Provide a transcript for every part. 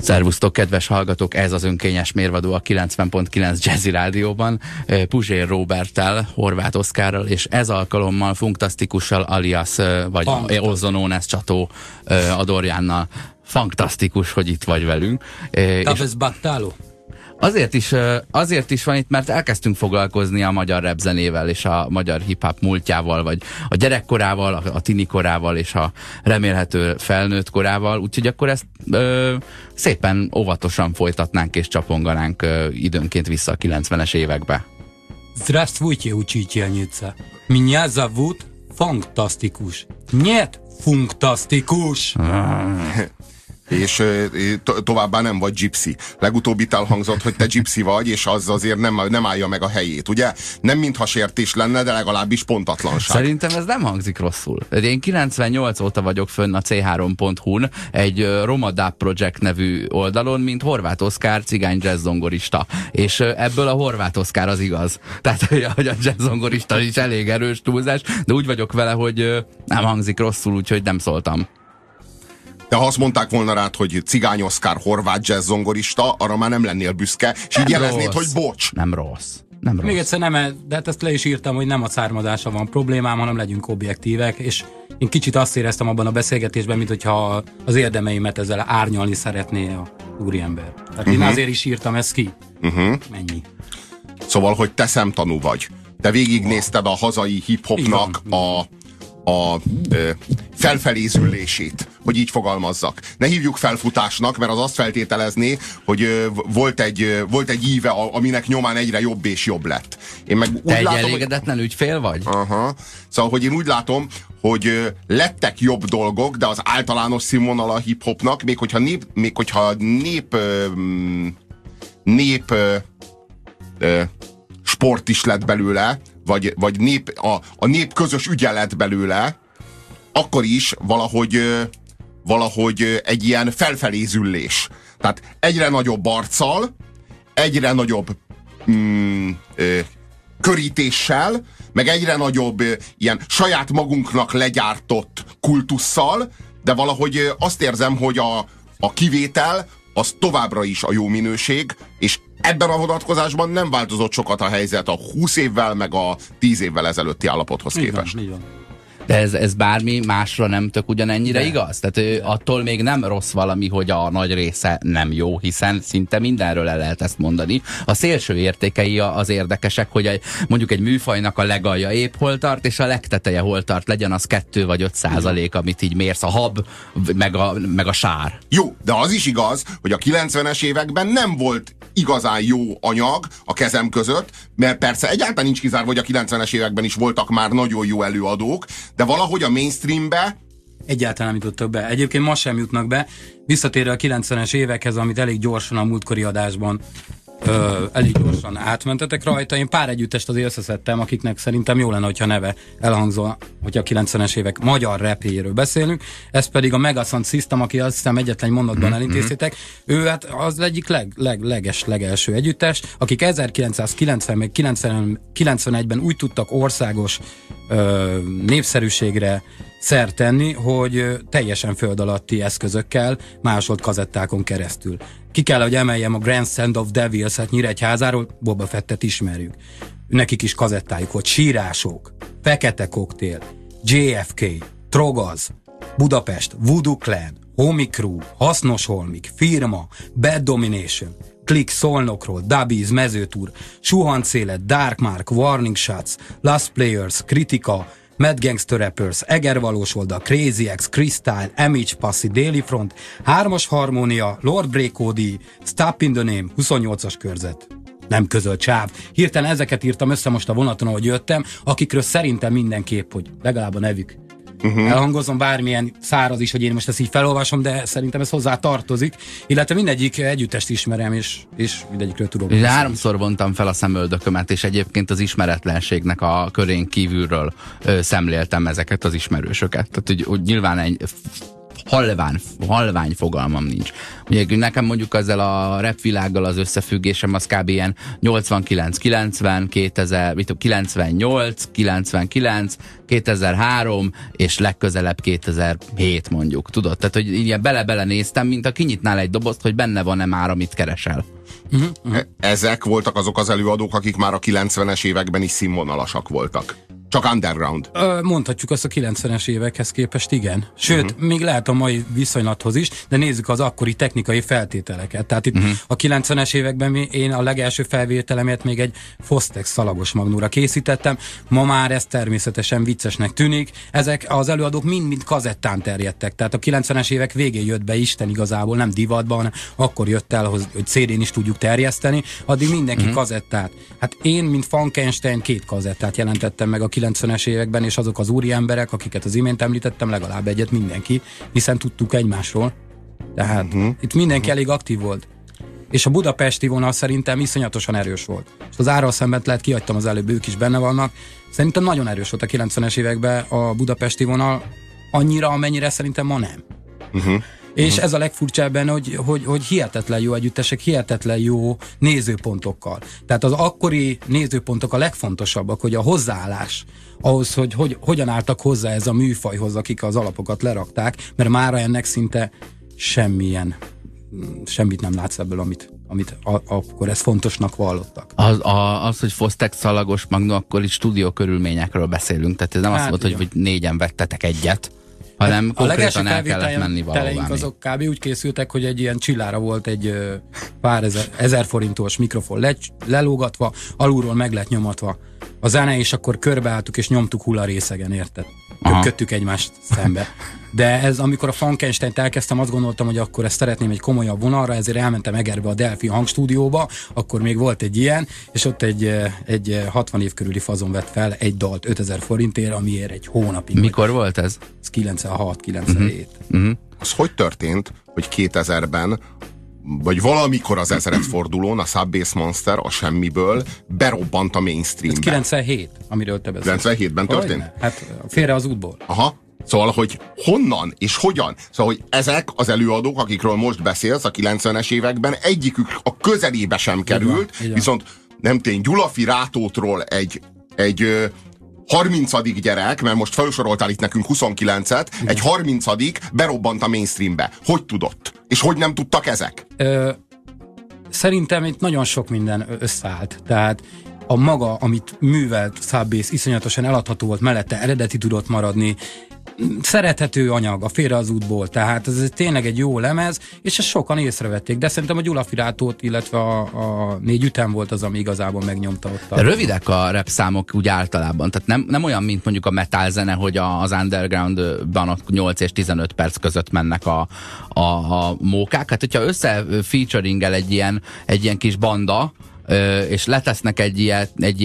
Szervusztok, kedves hallgatók, ez az önkényes mérvadó a 90.9 Jazzy Rádióban, Puzsér Róberttel, Horváth Oszkárral, és ez alkalommal Funkasztikussal, alias, vagy Ozonones Csató Adorjánnal. Fantasztikus, hogy itt vagy velünk. Azért is van itt, mert elkezdtünk foglalkozni a magyar rap zenével és a magyar hip-hop múltjával, vagy a gyerekkorával, a tinikorával és a remélhető felnőtt korával, úgyhogy akkor ezt szépen óvatosan folytatnánk és csaponganánk időnként vissza a 90-es évekbe. Здравствуйте, учительница. Меня зовут Фантастикус. Нет, Funkasztikus. És továbbá nem vagy gypsy. Legutóbb itt elhangzott, hogy te gypsy vagy, és az azért nem állja meg a helyét, ugye? Nem mintha sértés lenne, de legalábbis pontatlanság. Szerintem ez nem hangzik rosszul. Én 98 óta vagyok fönn a C3.hu-n egy Roma Dub Project nevű oldalon, mint Horváth Oszkár cigány jazzzongorista. És ebből a Horváth Oszkár az igaz. Tehát, hogy a jazzzongorista is elég erős túlzás, de úgy vagyok vele, hogy nem hangzik rosszul, úgyhogy nem szóltam. De ha azt mondták volna rád, hogy Cigány Oszkár horvát jazz zongorista, arra már nem lennél büszke, és így jeleznéd, hogy bocs. Nem rossz. Nem rossz. Még egyszer de hát ezt le is írtam, hogy nem a származása van problémám, hanem legyünk objektívek, és én kicsit azt éreztem abban a beszélgetésben, mint hogyha az érdemeimet ezzel árnyalni szeretné a úriember. Tehát én azért is írtam ezt ki. Mennyi. Szóval, hogy te szemtanú vagy. Te végignézted a hazai hip-hopnak a felfelézülését, hogy így fogalmazzak. Ne hívjuk felfutásnak, mert az azt feltételezné, hogy volt egy íve, aminek nyomán egyre jobb és jobb lett. Én meg te egy elégedetlen ügyfél vagy? Aha. Szóval, hogy én úgy látom, hogy lettek jobb dolgok, de az általános színvonal a hip-hopnak, még hogyha nép sport is lett belőle, vagy a nép közös ügye lett belőle, akkor is valahogy egy ilyen felfelézüllés. Tehát egyre nagyobb arccal, egyre nagyobb körítéssel, meg egyre nagyobb ilyen saját magunknak legyártott kultusszal, de valahogy azt érzem, hogy a kivétel az továbbra is a jó minőség, és ebben a vonatkozásban nem változott sokat a helyzet a 20 évvel, meg a 10 évvel ezelőtti állapothoz képest. Így van. De ez bármi másra nem tök ugyanennyire igaz? Tehát attól még nem rossz valami, hogy a nagy része nem jó, hiszen szinte mindenről el lehet ezt mondani. A szélső értékei az érdekesek, hogy mondjuk egy műfajnak a legalja épp hol tart, és a legteteje hol tart, legyen az 2 vagy 5%, amit így mérsz, a hab, meg a sár. Jó, de az is igaz, hogy a 90-es években nem volt igazán jó anyag a kezem között, mert persze egyáltalán nincs kizárva, hogy a 90-es években is voltak már nagyon jó előadók, de valahogy a mainstreambe egyáltalán nem jutottak be. Egyébként ma sem jutnak be. Visszatérve a 90-es évekhez, amit elég gyorsan a múltkori adásban elég gyorsan átmentetek rajta. Én pár együttest azért összeszedtem, akiknek szerintem jó lenne, hogyha neve elhangzol, hogy a 90-es évek magyar rapjéről beszélünk. Ez pedig a Megasound System, aki azt hiszem egyetlen mondatban elintéztétek. Ő hát az egyik legelső együttes, akik 1990 meg 91-ben úgy tudtak országos népszerűségre szert tenni, hogy teljesen föld alatti eszközökkel másolt kazettákon keresztül. Ki kell, hogy emeljem a Grandstand of Devils-et Nyíregyházáról, Boba Fettet ismerjük. Nekik is kazettájuk volt. Sírások, Fekete Koktél, JFK, Trogaz, Budapest, Voodoo Clan, Homi Crew, Hasznos Holmik, Firma, Bad Domination, Click Szolnokról, Dubbies, Mezőtúr, Suhanc Élet, Dark Mark, Warning Shots, Last Players, Kritika, Mad Gangster Rappers, Egervalós Oldal, Crazy X, Crystyle, Image Passy, Daily Front, 3-as Harmónia, Lord Breakody, Stop in the Name, 28-as körzet. Nem közölt sáv. Hirtelen ezeket írtam össze most a vonaton, ahogy jöttem, akikről szerintem mindenképp, hogy legalább a nevük elhangozom, bármilyen száraz is, hogy én most ezt így felolvasom, de szerintem ez hozzá tartozik, illetve mindegyik együttest ismerem, és mindegyikről tudom. És 3-szor vontam fel a szemöldökömet, és egyébként az ismeretlenségnek a körén kívülről szemléltem ezeket az ismerősöket. Tehát, hogy nyilván egy halvány fogalmam nincs. Ugye nekem mondjuk ezzel a rap világgal az összefüggésem az kb. Ilyen 89, 90, 2000, 98, 99, 2003, és legközelebb 2007 mondjuk, tudod? Tehát, hogy ilyen bele-bele néztem, mint a kinyitnál egy dobozt, hogy benne van-e már, amit keresel. Ezek voltak azok az előadók, akik már a 90-es években is színvonalasak voltak. Csak underground. Mondhatjuk azt a 90-es évekhez képest, igen. Sőt, még lehet a mai viszonylathoz is, de nézzük az akkori technikai feltételeket. Tehát itt a 90-es években én a legelső felvételemet még egy Fostex szalagos magnóra készítettem. Ma már ez természetesen viccesnek tűnik. Ezek az előadók mind kazettán terjedtek. Tehát a 90-es évek végén jött be Isten igazából, nem divatban, hanem akkor jött el, hogy CD-n is tudjuk terjeszteni. Addig mindenki kazettát. Hát én, mint Frankenstein, 2 kazettát jelentettem meg a 90-es években, és azok az úri emberek, akiket az imént említettem, legalább egyet mindenki, hiszen tudtuk egymásról. Tehát itt mindenki elég aktív volt. És a budapesti vonal szerintem iszonyatosan erős volt. És az Árral szemben lehet, kihagytam az előbb, ők is benne vannak. Szerintem nagyon erős volt a 90-es években a budapesti vonal, annyira, amennyire szerintem ma nem. És ez a legfurcsább benne, hogy hihetetlen jó együttesek, hihetetlen jó nézőpontokkal. Tehát az akkori nézőpontok a legfontosabbak, hogy a hozzáállás ahhoz, hogy hogyan álltak hozzá ez a műfajhoz, akik az alapokat lerakták, mert mára ennek szinte semmit nem látsz ebből, amit akkor ezt fontosnak vallottak. Az, hogy Fostex szalagos magnó, akkor itt stúdió körülményekről beszélünk, tehát ez nem azt mondta, hogy 4-en vettetek egyet, hanem konkrétan el kellett menni valahová. Azok kb. Úgy készültek, hogy egy ilyen csillára volt egy pár ezer forintos mikrofon lelógatva, alulról meg lett nyomatva a zene, és akkor körbeálltuk és nyomtuk hullarészegen, érted? Köttük egymást szembe. De ez, amikor a Frankensteint elkezdtem, azt gondoltam, hogy akkor ezt szeretném egy komolyabb vonalra, ezért elmentem Egerbe a Delphi hangstúdióba, akkor még volt egy ilyen, és ott egy 60 év körüli fazon vett fel egy dalt 5000 forintért, amiért egy hónapig. Mikor volt ez? Ez 96-97. Az hogy történt, hogy 2000-ben vagy valamikor az 1000. fordulón a Subbase Monster a semmiből berobbant a mainstreambe. Ez 97, amiről te beszélsz. 97-ben történt? Hát félre az útból. Aha. Szóval, hogy honnan és hogyan? Szóval, hogy ezek az előadók, akikről most beszélsz a 90-es években, egyikük a közelébe sem került, igen. Viszont nem tény, Gyulafi Rátótról egy 30. gyerek, mert most felsoroltál itt nekünk 29-et, egy 30. berobbant a mainstreambe. Hogy tudott? És hogy nem tudtak ezek? Szerintem itt nagyon sok minden összeállt. Tehát a maga, amit művelt Subbase, iszonyatosan eladható volt, mellette eredeti tudott maradni, szerethető anyag a Félre az útból, tehát ez tényleg egy jó lemez, és ezt sokan észrevették, de szerintem a Gyulafi Rátót, illetve a 4 ütem volt az, ami igazából megnyomta ott. Rövidek a rap számok úgy általában, tehát nem olyan, mint mondjuk a metal zene, hogy az undergroundban 8 és 15 perc között mennek a mókák. Hát hogyha összefeaturingel egy ilyen kis banda, és letesznek egy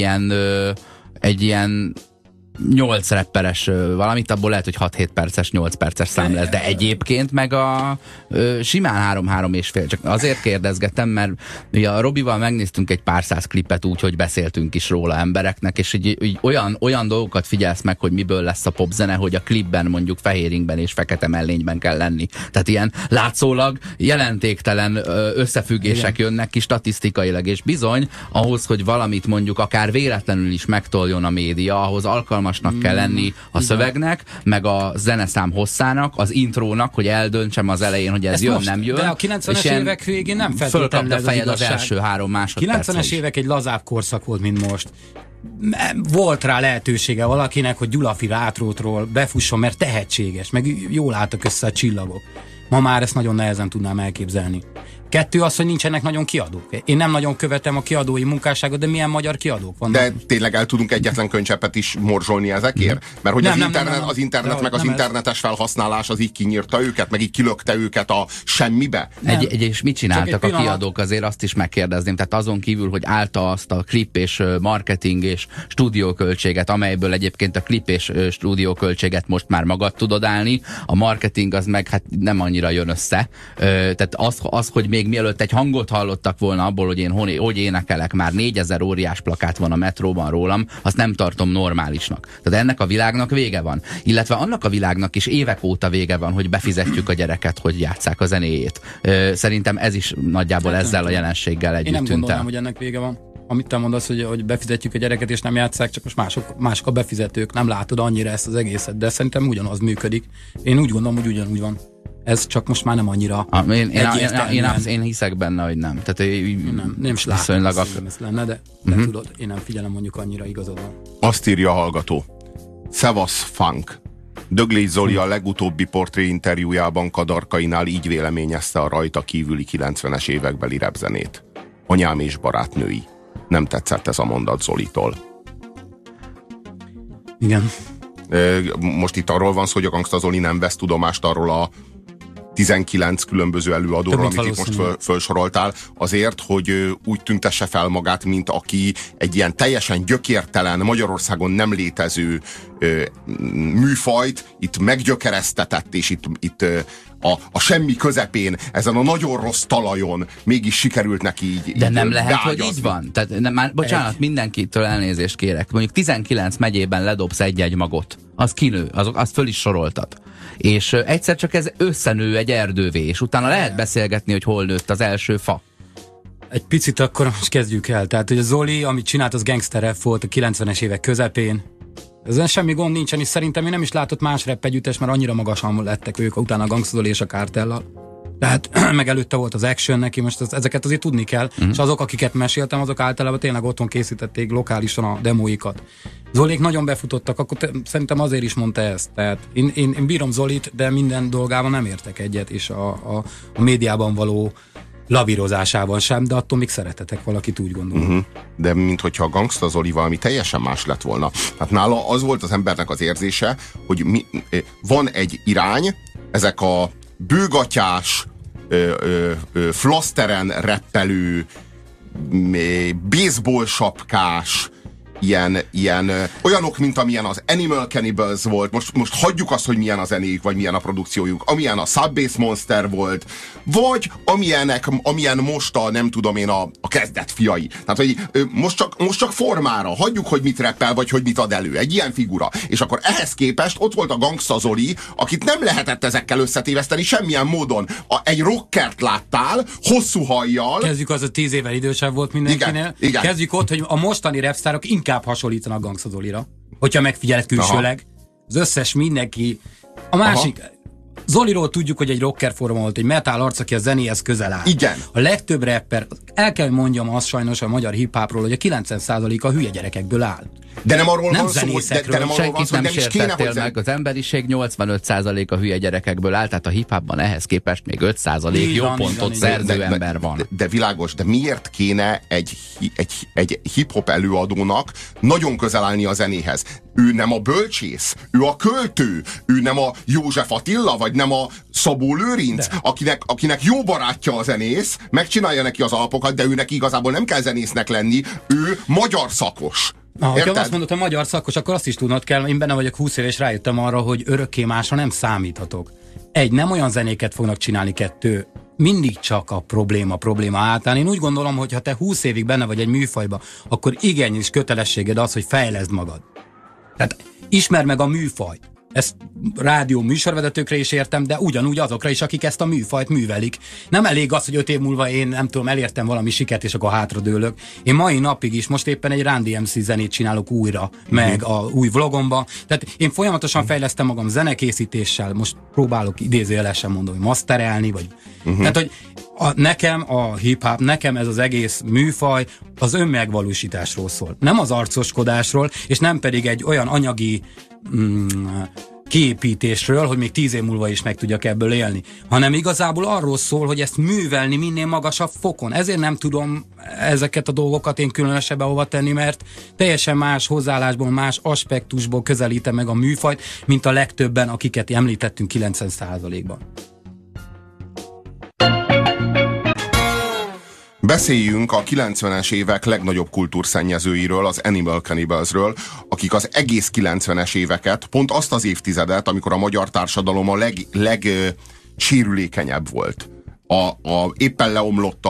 ilyen 8 rapperes valamit, abból lehet, hogy 6-7 perces, 8 perces szám lesz, de egyébként meg a simán 3-3 és fél. Csak azért kérdezgetem, mert ugye a Robival megnéztünk egy pár száz klipet úgy, hogy beszéltünk is róla embereknek, és így olyan dolgokat figyelsz meg, hogy miből lesz a popzene, hogy a klipben mondjuk fehéringben és fekete mellényben kell lenni. Tehát ilyen látszólag jelentéktelen összefüggések jönnek ki statisztikailag, és bizony ahhoz, hogy valamit mondjuk akár véletlenül is megtoljon a média, ahhoz alkalmasnak kell lenni a szövegnek, meg a zeneszám hosszának, az intrónak, hogy eldöntsem az elején, hogy ez jön, most, nem jön. De a 90-es évek végén nem feltétlenül fölkapta a fejed az első 3 másodperc. 90-es évek egy lazább korszak volt, mint most. Volt rá lehetősége valakinek, hogy Gyulafi Rátrótról befusson, mert tehetséges, meg jól álltak össze a csillagok. Ma már ezt nagyon nehezen tudnám elképzelni. 2 az, hogy nincsenek nagyon kiadók. Én nem nagyon követem a kiadói munkásságot, de milyen magyar kiadók vannak? De tényleg el tudunk egyetlen könycseppet is morzsolni ezekért? Mert hogy az internet meg az internetes felhasználás az így kinyírta őket, meg így kilökte őket a semmibe? És mit csináltak a kiadók? Azért azt is megkérdezném. Tehát azon kívül, hogy állta azt a klip és marketing és stúdióköltséget, amelyből egyébként a klip és stúdióköltséget most már magad tudod állni, a marketing az meg hát nem annyira jön össze. Tehát az hogy még mielőtt egy hangot hallottak volna abból, hogy én hogy énekelek, már 4000 óriás plakát van a metróban rólam, azt nem tartom normálisnak. Tehát ennek a világnak vége van. Illetve annak a világnak is évek óta vége van, hogy befizetjük a gyereket, hogy játsszák a zenéjét. Szerintem ez is nagyjából ezzel a jelenséggel együtt tűnt el. Én nem gondolom, hogy ennek vége van. Amit te mondasz, hogy befizetjük a gyereket és nem játsszák, csak most mások a befizetők, nem látod annyira ezt az egészet, de szerintem ugyanaz működik. Én úgy gondolom, hogy ugyanúgy van. Ez csak most már nem annyira én hiszek benne, hogy nem. Tehát nem is látom, ez lenne, de tudod, én nem figyelem mondjuk annyira, igazad van. Azt írja a hallgató. Szevasz Funk. Döglés Zoli a legutóbbi portréinterjújában Kadarkainál így véleményezte a rajta kívüli 90-es évekbeli rapzenét. Anyám és barátnői. Nem tetszett ez a mondat Zolitól. Igen. Most itt arról van szó, hogy a Gangsta Zoli nem vesz tudomást arról a 19 különböző előadóról, amit itt most felsoroltál, azért, hogy úgy tüntesse fel magát, mint aki egy ilyen teljesen gyökértelen, Magyarországon nem létező műfajt itt meggyökeresztetett, és itt a semmi közepén, ezen a nagyon rossz talajon mégis sikerült neki így. De nem lehet, hogy így van? Tehát, már, bocsánat, mindenkitől elnézést kérek. Mondjuk 19 megyében ledobsz egy-egy magot. Az kinő, azt föl is soroltad. És egyszer csak ez összenő egy erdővé, és utána lehet beszélgetni, hogy hol nőtt az első fa. Egy picit akkor most kezdjük el. Tehát, hogy a Zoli, amit csinált, az gangster rap volt a 90-es évek közepén. Ezen semmi gond nincsen, és szerintem én nem is látott más rap együttes, mert annyira magasan lettek ők utána a Gangsta Zoli és a Kártellal. Tehát meg előtte volt az Action neki, most ezeket azért tudni kell, és azok, akiket meséltem, azok általában tényleg otthon készítették lokálisan a demóikat. Zolik nagyon befutottak, akkor szerintem azért is mondta ezt. Tehát én bírom Zolit, de minden dolgában nem értek egyet, és a médiában való lavírozásában sem, de attól még szeretetek valakit, úgy gondolom. De minthogyha a Gangsta Zoli valami teljesen más lett volna. Hát nála az volt az embernek az érzése, hogy van egy irány, ezek a bőgatyás, flaszteren reppelő, baseball sapkás, ilyen olyanok, mint amilyen az Animal Cannibals volt, most hagyjuk azt, hogy milyen a zenéjük, vagy milyen a produkciójuk, amilyen a Subbase Monster volt, vagy amilyen most a, nem tudom én, a kezdet fiai. Tehát, hogy most csak formára, hagyjuk, hogy mit reppel, vagy hogy mit ad elő. Egy ilyen figura. És akkor ehhez képest ott volt a Gangsta Zoli, akit nem lehetett ezekkel összetéveszteni semmilyen módon. Egy rockert láttál, hosszú hajjal. Kezdjük, az a 10 évvel idősebb volt mindenkinél. Igen. Kezdjük ott, hogy a mostani rapsztárok inkább hasonlítanak Gangsta Zolira, hogyha megfigyeled külsőleg. Az összes mindenki. A másik, Zoliról tudjuk, hogy egy rocker forma volt, egy metal arc, aki a zenéhez közel áll. Igen. A legtöbb rapper, el kell mondjam azt sajnos a magyar hip-hopról, hogy a 90%-a hülye gyerekekből áll. De nem arról nem van szó, hogy senkit nem sértettél meg. Az emberiség 85%-a hülye gyerekekből áll, tehát a hip-hopban ehhez képest még 5% jó pontot szerző ember van. De világos, de miért kéne egy hip-hop előadónak nagyon közel állni a zenéhez? Ő nem a bölcsész, ő a költő, ő nem a József Attila, vagy nem a Szabó Lőrinc, akinek jó barátja a zenész, megcsinálja neki az alapokat, de őnek igazából nem kell zenésznek lenni, ő magyar szakos. Ha azt mondod, hogy magyar szakos, akkor azt is tudnod kell, én benne vagyok 20 éves, rájöttem arra, hogy örökké másra nem számíthatok. Nem olyan zenéket fognak csinálni, 2, mindig csak a probléma által. Én úgy gondolom, hogy ha te 20 évig benne vagy egy műfajba, akkor igenis kötelességed az, hogy fejleszd magad. Tehát ismerd meg a műfajt. Ezt rádió műsorvezetőkre is értem, de ugyanúgy azokra is, akik ezt a műfajt művelik. Nem elég az, hogy 5 év múlva én nem tudom, elértem valami sikert, és akkor hátradőlök. Én mai napig is, most éppen egy Run DMC zenét csinálok újra, meg a új vlogomba. Tehát én folyamatosan fejlesztem magam zenekészítéssel, most próbálok idézőjelesen mondani, masterelni, vagy... Tehát, hogy nekem a hip-hop, nekem ez az egész műfaj az önmegvalósításról szól. Nem az arcoskodásról, és nem pedig egy olyan anyagi kiépítésről, hogy még 10 év múlva is meg tudjak ebből élni, hanem igazából arról szól, hogy ezt művelni minél magasabb fokon. Ezért nem tudom ezeket a dolgokat én különösebben hova tenni, mert teljesen más hozzáállásból, más aspektusból közelítem meg a műfajt, mint a legtöbben, akiket említettünk 90%-ban. Beszéljünk a 90-es évek legnagyobb kultúrszennyezőiről, az Animal Cannibalsről, akik az egész 90-es éveket, pont azt az évtizedet, amikor a magyar társadalom a legsérülékenyebb volt, éppen leomlott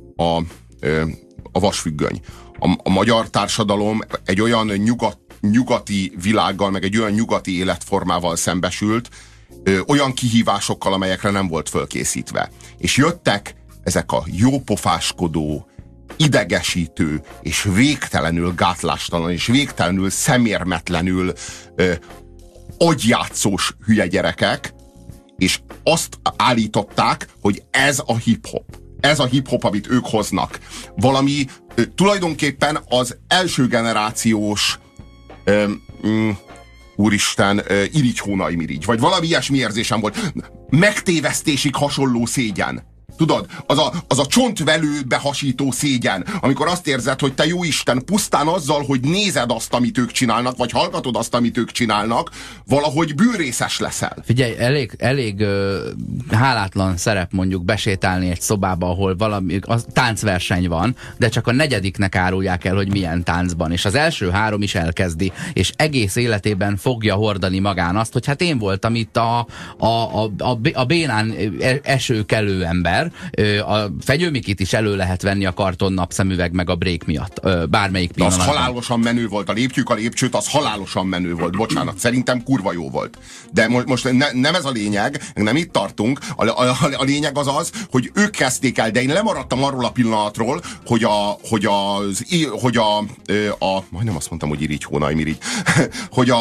a vasfüggöny. A magyar társadalom egy olyan nyugati világgal, meg egy olyan nyugati életformával szembesült, olyan kihívásokkal, amelyekre nem volt fölkészítve. És jöttek ezek a jópofáskodó, idegesítő, és végtelenül gátlástalan, és végtelenül szemérmetlenül agyjátszós hülye gyerekek, és azt állították, hogy ez a hip-hop. Ez a hip-hop, amit ők hoznak. Valami tulajdonképpen az első generációs úristen, irigy hónaj mirigy, vagy valami ilyesmi érzésem volt. Megtévesztésig hasonló szégyen. Tudod, az a csontvelőbe hasító szégyen, amikor azt érzed, hogy te jó Isten, pusztán azzal, hogy nézed azt, amit ők csinálnak, vagy hallgatod azt, amit ők csinálnak, valahogy bűnrészes leszel. Figyelj, elég hálátlan szerep mondjuk besétálni egy szobába, ahol valami táncverseny van, de csak a negyediknek árulják el, hogy milyen táncban, és az első három is elkezdi, és egész életében fogja hordani magán azt, hogy hát én voltam itt a bénán esőkelő ember. A Fegyőmikit is elő lehet venni a karton napszemüveg meg a break miatt. Bármelyik pillanatban. Az halálosan menő volt. A lépcsőt, az halálosan menő volt. Bocsánat, szerintem kurva jó volt. De most nem ez a lényeg, nem itt tartunk. A lényeg az, hogy ők kezdték el, de én lemaradtam arról a pillanatról, majdnem azt mondtam, hogy irigy hónaj mirigy, hogy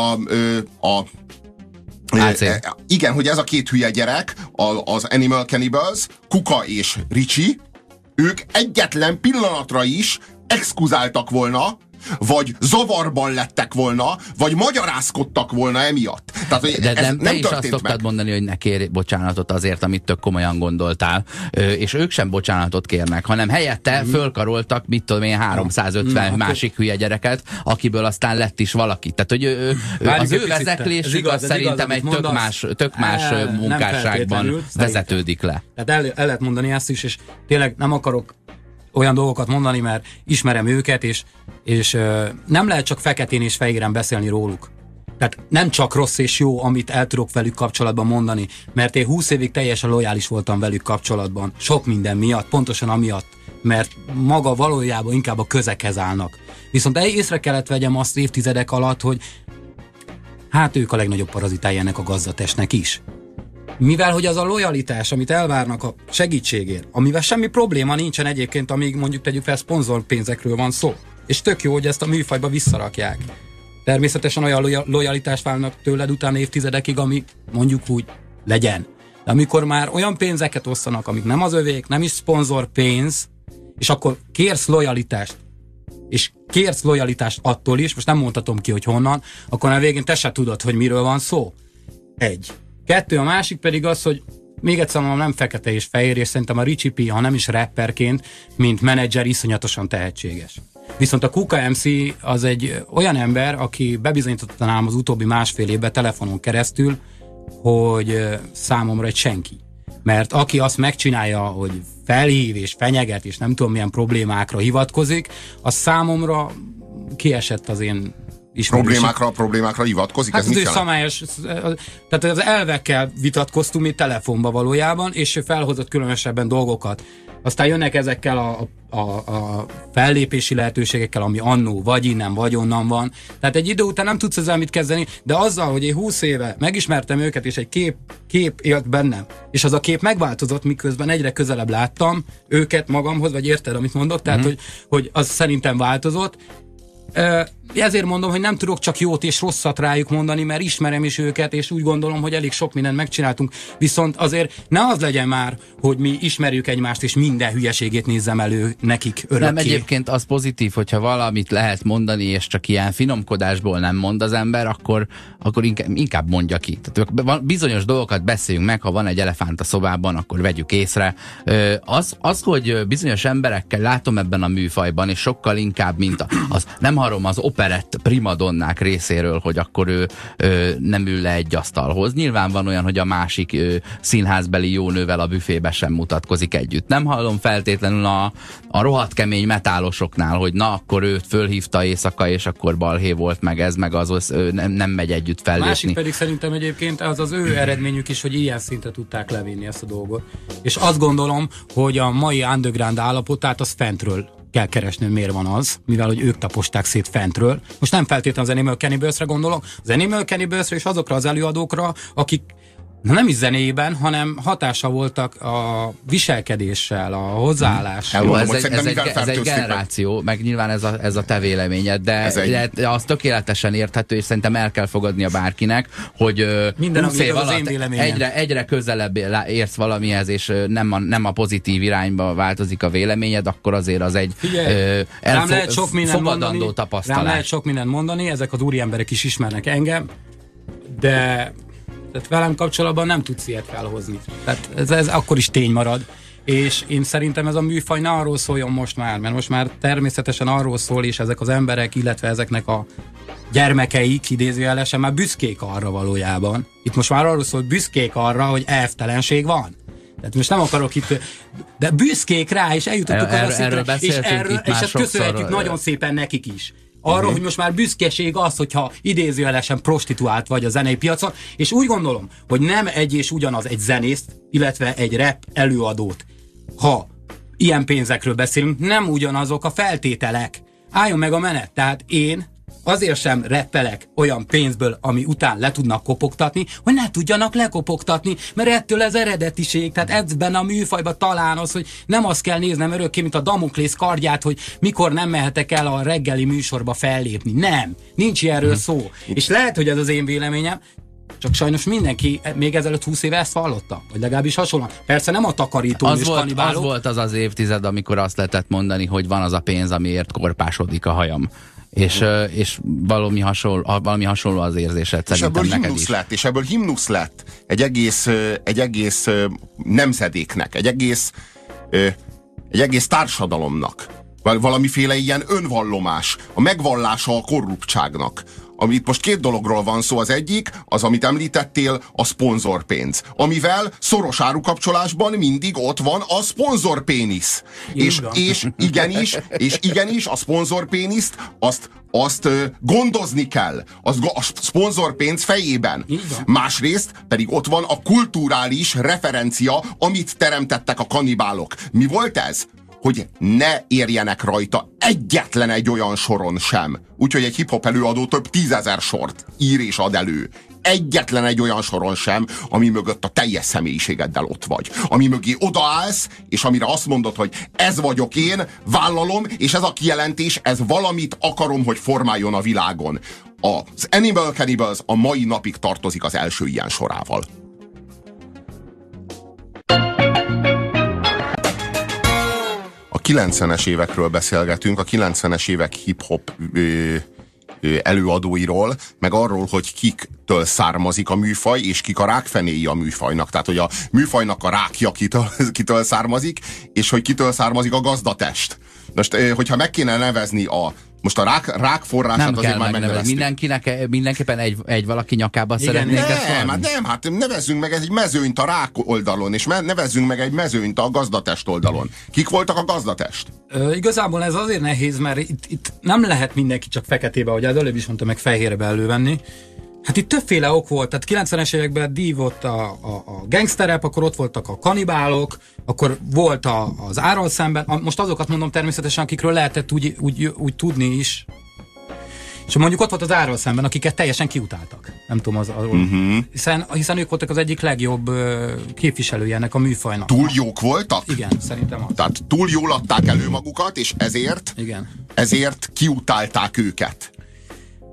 igen, hogy ez a két hülye gyerek, az Animal Cannibals, Kuka és Richie, ők egyetlen pillanatra is exkuzáltak volna, vagy zavarban lettek volna, vagy magyarázkodtak volna emiatt. Tehát, hogy de nem te is azt szoktad meg. mondani, hogy ne kérj bocsánatot azért, amit tök komolyan gondoltál, és ők sem bocsánatot kérnek, hanem helyette fölkaroltak, mit tudom én, 350 másik hülye gyereket, akiből aztán lett is valaki. Tehát, hogy az ő vezeklésük az szerintem egy tök más munkásságban vezetődik le. Tehát el lehet mondani ezt is, és tényleg nem akarok olyan dolgokat mondani, mert ismerem őket, és nem lehet csak feketén és fehéren beszélni róluk. Tehát nem csak rossz és jó, amit el tudok velük kapcsolatban mondani, mert én 20 évig teljesen lojális voltam velük kapcsolatban. Sok minden miatt, pontosan amiatt, mert maga valójában inkább a közekhez állnak. Viszont észre kellett vegyem azt évtizedek alatt, hogy hát ők a legnagyobb parazitái ennek a gazdatestnek is. Mivel, hogy az a lojalitás, amit elvárnak a segítségért, amivel semmi probléma nincsen egyébként, amíg mondjuk tegyük fel szponzorpénzekről van szó. És tök jó, hogy ezt a műfajba visszarakják. Természetesen olyan lojalitást várnak tőled utána évtizedekig, ami mondjuk úgy legyen. De amikor már olyan pénzeket osztanak, amik nem az övék, nem is szponzorpénz, és akkor kérsz lojalitást, és kérsz lojalitást attól is, most nem mondhatom ki, hogy honnan, akkor a végén te se tudod, hogy miről van szó. 1. 2, a másik pedig az, hogy még egyszer mondom, nem fekete és fehér, és szerintem a Richie P, ha nem is rapperként, mint menedzser iszonyatosan tehetséges. Viszont a Kuka MC az egy olyan ember, aki bebizonyította nálam az utóbbi másfél évben telefonon keresztül, hogy számomra egy senki. Mert aki azt megcsinálja, hogy felhív és fenyeget, és nem tudom milyen problémákra hivatkozik, az számomra kiesett az én Problémákra hivatkozik? Hát ez mit szamályos, tehát az elvekkel vitatkoztunk mi telefonba valójában, és felhozott különösebben dolgokat. Aztán jönnek ezekkel a fellépési lehetőségekkel, ami annó vagy innen, vagy onnan van. Tehát egy idő után nem tudsz ezzel mit kezdeni, de azzal, hogy én 20 éve megismertem őket, és egy kép élt bennem, és az a kép megváltozott, miközben egyre közelebb láttam őket magamhoz, vagy érted, amit mondok? Tehát, hogy az szerintem változott. Ezért mondom, hogy nem tudok csak jót és rosszat rájuk mondani, mert ismerem is őket, és úgy gondolom, hogy elég sok mindent megcsináltunk. Viszont azért ne az legyen már, hogy mi ismerjük egymást, és minden hülyeségét nézzem elő nekik örökké. Nem, egyébként az pozitív, hogyha valamit lehet mondani, és csak ilyen finomkodásból nem mond az ember, akkor inkább mondja ki. Tehát bizonyos dolgokat beszéljünk meg, ha van egy elefánt a szobában, akkor vegyük észre. Az, hogy bizonyos emberekkel látom ebben a műfajban, és sokkal inkább, mint az nem hallom az operett primadonnák részéről, hogy akkor ő nem ül le egy asztalhoz. Nyilván van olyan, hogy a másik színházbeli jónővel a büfébe sem mutatkozik együtt. Nem hallom feltétlenül a rohadt kemény metálosoknál, hogy na, akkor őt fölhívta éjszaka, és akkor balhé volt, meg ez, meg az nem megy együtt fellépni. Másik pedig szerintem egyébként az ő eredményük is, hogy ilyen szintre tudták levinni ezt a dolgot. És azt gondolom, hogy a mai underground állapotát az fentről kell keresni, miért van az, mivel hogy ők taposták szét fentről. Most nem feltétlenül az Animal Cannibals-re gondolok, az Animal Cannibals-re és azokra az előadókra, akik nem is zenében, hanem hatása voltak a viselkedéssel, a hozzáállással. Ez egy generáció, meg nyilván ez a te véleményed, de az tökéletesen érthető, és szerintem el kell fogadnia bárkinek, hogy minden, 20 év az alatt egyre közelebb érsz valamihez, és nem a pozitív irányba változik a véleményed, akkor azért az egy fogadandó tapasztalás. Rám lehet sok mindent mondani, ezek az úriemberek is ismernek engem, de tehát velem kapcsolatban nem tudsz ilyet felhozni. Tehát ez akkor is tény marad. És én szerintem ez a műfaj ne arról szóljon most már, mert most már természetesen arról szól, és ezek az emberek, illetve ezeknek a gyermekeik, idézőjelesen már büszkék arra valójában. Itt most már arról szól, hogy büszkék arra, hogy elvtelenség van. Tehát most nem akarok itt, de büszkék rá, és eljutottuk arra szintre, és ezt köszönhetjük nagyon szépen nekik is. Arról, hogy most már büszkeség az, hogyha idézőjelesen prostituált vagy a zenei piacon, és úgy gondolom, hogy nem egy és ugyanaz egy zenészt, illetve egy rap előadót. Ha ilyen pénzekről beszélünk, nem ugyanazok a feltételek. Álljon meg a menet. Tehát én azért sem rappelek olyan pénzből, ami után le tudnak kopogtatni, hogy ne tudjanak lekopogtatni, mert ettől ez eredetiség. Tehát ebben a műfajban talán az, hogy nem azt kell néznem örökké, mint a Damoklész kardját, hogy mikor nem mehetek el a reggeli műsorba fellépni. Nem, nincs ilyenről szó. És lehet, hogy ez az én véleményem, csak sajnos mindenki még ezelőtt 20 éve ezt vallotta, vagy legalábbis hasonlóan. Persze nem a takarító és kanibálok. Az volt az évtized, amikor azt lehetett mondani, hogy van az a pénz, amiért korpásodik a hajam. És valami hasonló az érzésed. És ebből himnusz lett, és ebből himnusz lett egy egész nemzedéknek, egy egész társadalomnak. Valamiféle ilyen önvallomás, a megvallása a korruptságnak. Amit most két dologról van szó, az egyik, az, amit említettél, a szponzorpénz, amivel szoros árukapcsolásban mindig ott van a szponzorpénisz. És igenis, a szponzorpéniszt azt gondozni kell a szponzorpénz fejében. Másrészt pedig ott van a kulturális referencia, amit teremtettek a kanibálok. Mi volt ez? Hogy ne érjenek rajta egyetlen egy olyan soron sem. Úgyhogy egy hip-hop előadó több 10 000 sort ír és ad elő. Egyetlen egy olyan soron sem, ami mögött a teljes személyiségeddel ott vagy. Ami mögé odaállsz, és amire azt mondod, hogy ez vagyok én, vállalom, és ez a kijelentés, ez valamit akarom, hogy formáljon a világon. Az Animal Cannibals a mai napig tartozik az első ilyen sorával. A 90-es évekről beszélgetünk, a 90-es évek hip-hop előadóiról, meg arról, hogy kiktől származik a műfaj, és kik a rákfenéi a műfajnak. Tehát, hogy a műfajnak a rákja kitől származik, és hogy kitől származik a gazdatest. Most, hogyha meg kéne nevezni most a rák forrását nem azért már megneveztük. Mindenképpen egy valaki nyakába szeretnék ezt mondani? Nem, nevezzünk meg egy mezőnyt a rák oldalon, és nevezzünk meg egy mezőnyt a gazdatest oldalon. Kik voltak a gazdatest? Igazából ez azért nehéz, mert itt nem lehet mindenki csak feketébe, ahogy az előbb is mondta, meg fehérbe elővenni. Hát itt többféle ok volt, tehát 90-es években dívott a gangsterrap, akkor ott voltak a kanibálok, akkor volt az Árral szemben, most azokat mondom természetesen, akikről lehetett úgy tudni is. És mondjuk ott volt az Árral szemben, akiket teljesen kiutáltak. Nem tudom, hiszen ők voltak az egyik legjobb képviselője ennek a műfajnak. Túl jók voltak? Igen, szerintem az. Tehát túl jól adták elő magukat, és ezért kiutálták őket.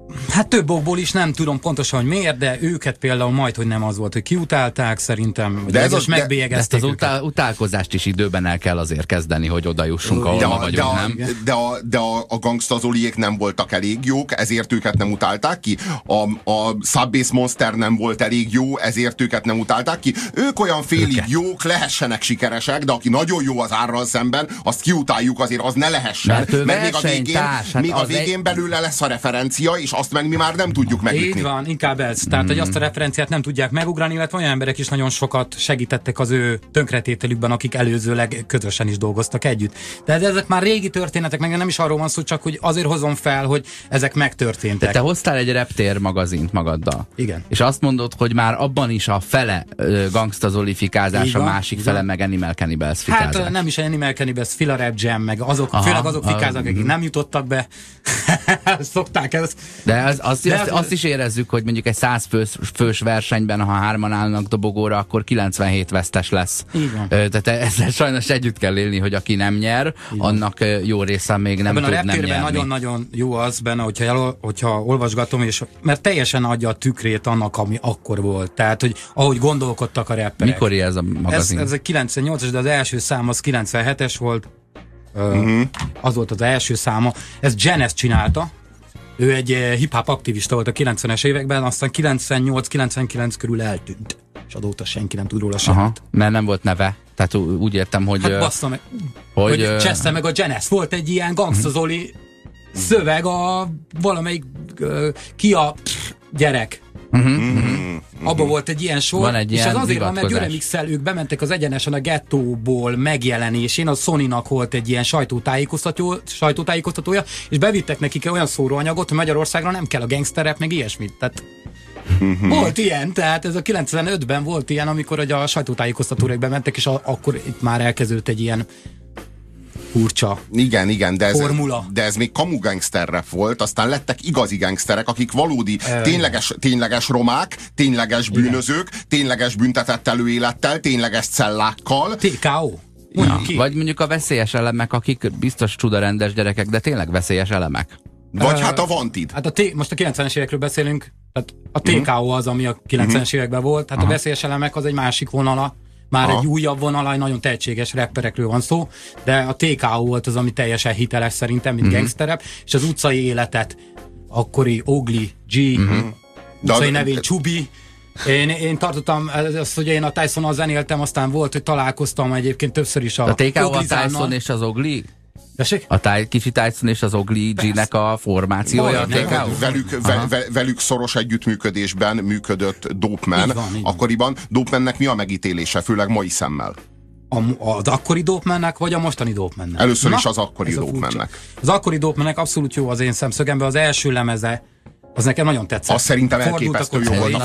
Hát több okból is, nem tudom pontosan, hogy miért, de őket például majd, hogy nem az volt, hogy kiutálták, szerintem, de ez az megbélyegezték ezt az utálkozást is időben el kell azért kezdeni, hogy oda jussunk, ahol ma vagyunk, nem? De a Gangsta Zoliék nem voltak elég jók, ezért őket nem utálták ki. A Subbase Monster nem volt elég jó, ezért őket nem utálták ki. Ők olyan félig jók, lehessenek sikeresek, de aki nagyon jó az Árral szemben, azt kiutáljuk, azért az ne lehessen. Mert még a végén belőle lesz a referencia, és azt meg mi már nem tudjuk megütni. Így van, inkább ez. Tehát, hogy azt a referenciát nem tudják megugrani, illetve olyan emberek is nagyon sokat segítettek az ő tönkretételükben, akik előzőleg közösen is dolgoztak együtt. De ezek már régi történetek, meg nem is arról van szó, csak hogy azért hozom fel, hogy ezek megtörténtek. De te hoztál egy Reptér magazint magaddal. Igen. És azt mondod, hogy már abban is a fele Gangsta Zolifikázás, a másik fele meg Animal Cannibals fikázás. Hát nem is Animal Cannibals, Fila Rap Jam, meg azok, főleg azok fikáznak, akik nem jutottak be. Szokták ezt. De azt is érezzük, hogy mondjuk egy 100 fős versenyben, ha 3-an állnak dobogóra, akkor 97 vesztes lesz. Tehát ezzel sajnos együtt kell élni, hogy aki nem nyer, annak jó része még nem tud nem nyerni. Ebben a nagyon-nagyon jó az benne, hogyha olvasgatom, és mert teljesen adja a tükrét annak, ami akkor volt. Tehát, hogy ahogy gondolkodtak a rapperek. Mikor ez a magazin? Ez a 98-as, de az első szám az 97-es volt. Az volt az első száma. Ezt Janes csinálta. Ő egy hip-hop aktivista volt a 90-es években, aztán 98-99 körül eltűnt. És azóta senki nem tud róla semmit. Mert nem volt neve. Tehát úgy értem, hogy... Hát bassza meg, hogy Chester meg a Janes. Volt egy ilyen Gangsta Zoli szöveg a valamelyik gyerek. Abba volt egy ilyen sor, van egy és ilyen ez azért van, mert hivatkozás. Euremix-el ők bementek az Egyenesen a gettóból megjelenésén, a Sony-nak volt egy ilyen sajtótájékoztatója, és bevittek nekik olyan szóróanyagot, hogy Magyarországra nem kell a gangsterrap, meg ilyesmit. Tehát volt ilyen, tehát ez a 95-ben volt ilyen, amikor a sajtótájékoztatóra bementek, és akkor itt már elkezdődött egy ilyen furcsa igen, formula. De ez még kamu gangster rap volt, aztán lettek igazi gangsterek, akik valódi, tényleges romák, tényleges bűnözők, tényleges büntetett előélettel, tényleges cellákkal. TKO. Vagy mondjuk a veszélyes elemek, akik biztos csudarendes gyerekek, de tényleg veszélyes elemek. Vagy hát a Vantid. Hát most a 90-es évekről beszélünk, tehát a TKO az, ami a 90-es években volt, hát a veszélyes elemek az egy másik vonala, már egy újabb vonala, nagyon tehetséges rapperekről van szó, de a TKO volt az, ami teljesen hiteles szerintem, mint gangsterrap, és az utcai életet, akkori Ogli, G, utcai nevén Csubi. Én tartottam azt, hogy én a Tyson-nal zenéltem, aztán volt, hogy találkoztam egyébként többször is a TKO, a Tyson és az Ogli? A kicsi Tyson és az Ogli G-nek a formációja. Velük szoros együttműködésben működött Dopeman. Akkoriban Dopemannek mi a megítélése, főleg mai szemmel? Az akkori Dopemannek, vagy a mostani Dopemannek? Először is az akkori Dopemannek. Az akkori Dopemannek abszolút jó az én szemszögemben, az első lemeze, az nekem nagyon tetszett. Az szerintem elképesztő jó volt.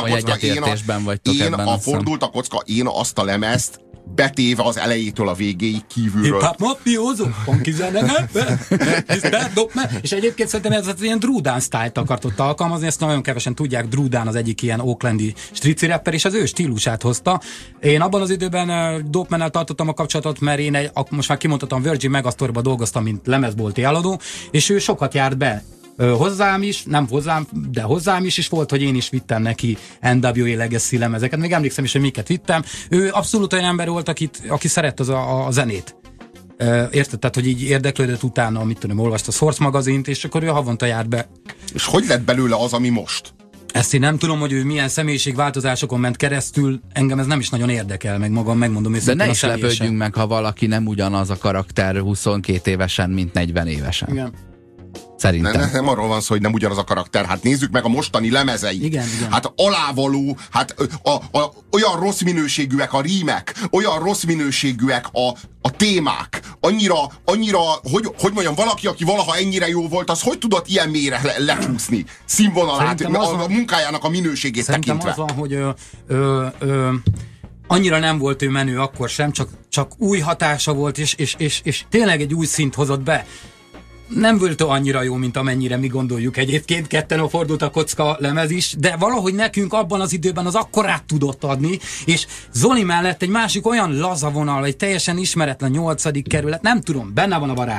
A Fordult a kocka, én azt a lemezt betéve az elejétől a végéig kívülről. Hip-hop mafiózó, funky zene, és egyébként szerintem ez az ilyen Drudán style-t akartott alkalmazni, ezt nagyon kevesen tudják, Drudán az egyik ilyen oaklandi strici rapper, és az ő stílusát hozta. Én abban az időben Dopemannel tartottam a kapcsolatot, mert én most már kimondhatom, Virgin Megastore-ba dolgoztam, mint lemezbolti eladó, és ő sokat járt be hozzám is, nem hozzám, de hozzám is, és volt, hogy én is vittem neki NWA Legacy lemezeket, még emlékszem is, hogy miket vittem. Ő abszolút olyan ember volt, aki szeret a zenét. Érted? Tehát, hogy így érdeklődött utána, mit tudom, olvasta a Source magazint, és akkor ő havonta járt be. És hogy lett belőle az, ami most? Ezt én nem tudom, hogy ő milyen személyiségváltozásokon ment keresztül, engem ez nem is nagyon érdekel, meg magam megmondom. De ne is lepődjünk meg, ha valaki nem ugyanaz a karakter 22 évesen, mint 40 évesen. Igen. Szerintem. Nem arról van szó, hogy nem ugyanaz a karakter. Hát nézzük meg a mostani lemezeit. Igen. Hát alávaló, hát olyan rossz minőségűek a rímek, olyan rossz minőségűek a témák. Annyira, hogy mondjam, valaki, aki valaha ennyire jó volt, az hogy tudott ilyen mélyre lecsúszni? Színvonalát, a munkájának a minőségét szerintem tekintve. Szerintem az van, hogy annyira nem volt ő menő akkor sem, csak új hatása volt, és tényleg egy új szint hozott be. Nem volt annyira jó, mint amennyire mi gondoljuk egyébként, ketten a Fordult a kocka lemez is, de valahogy nekünk abban az időben az akkorát tudott adni, és Zoli mellett egy másik olyan laza vonal, egy teljesen ismeretlen 8. kerület, nem tudom, benne van a varázs.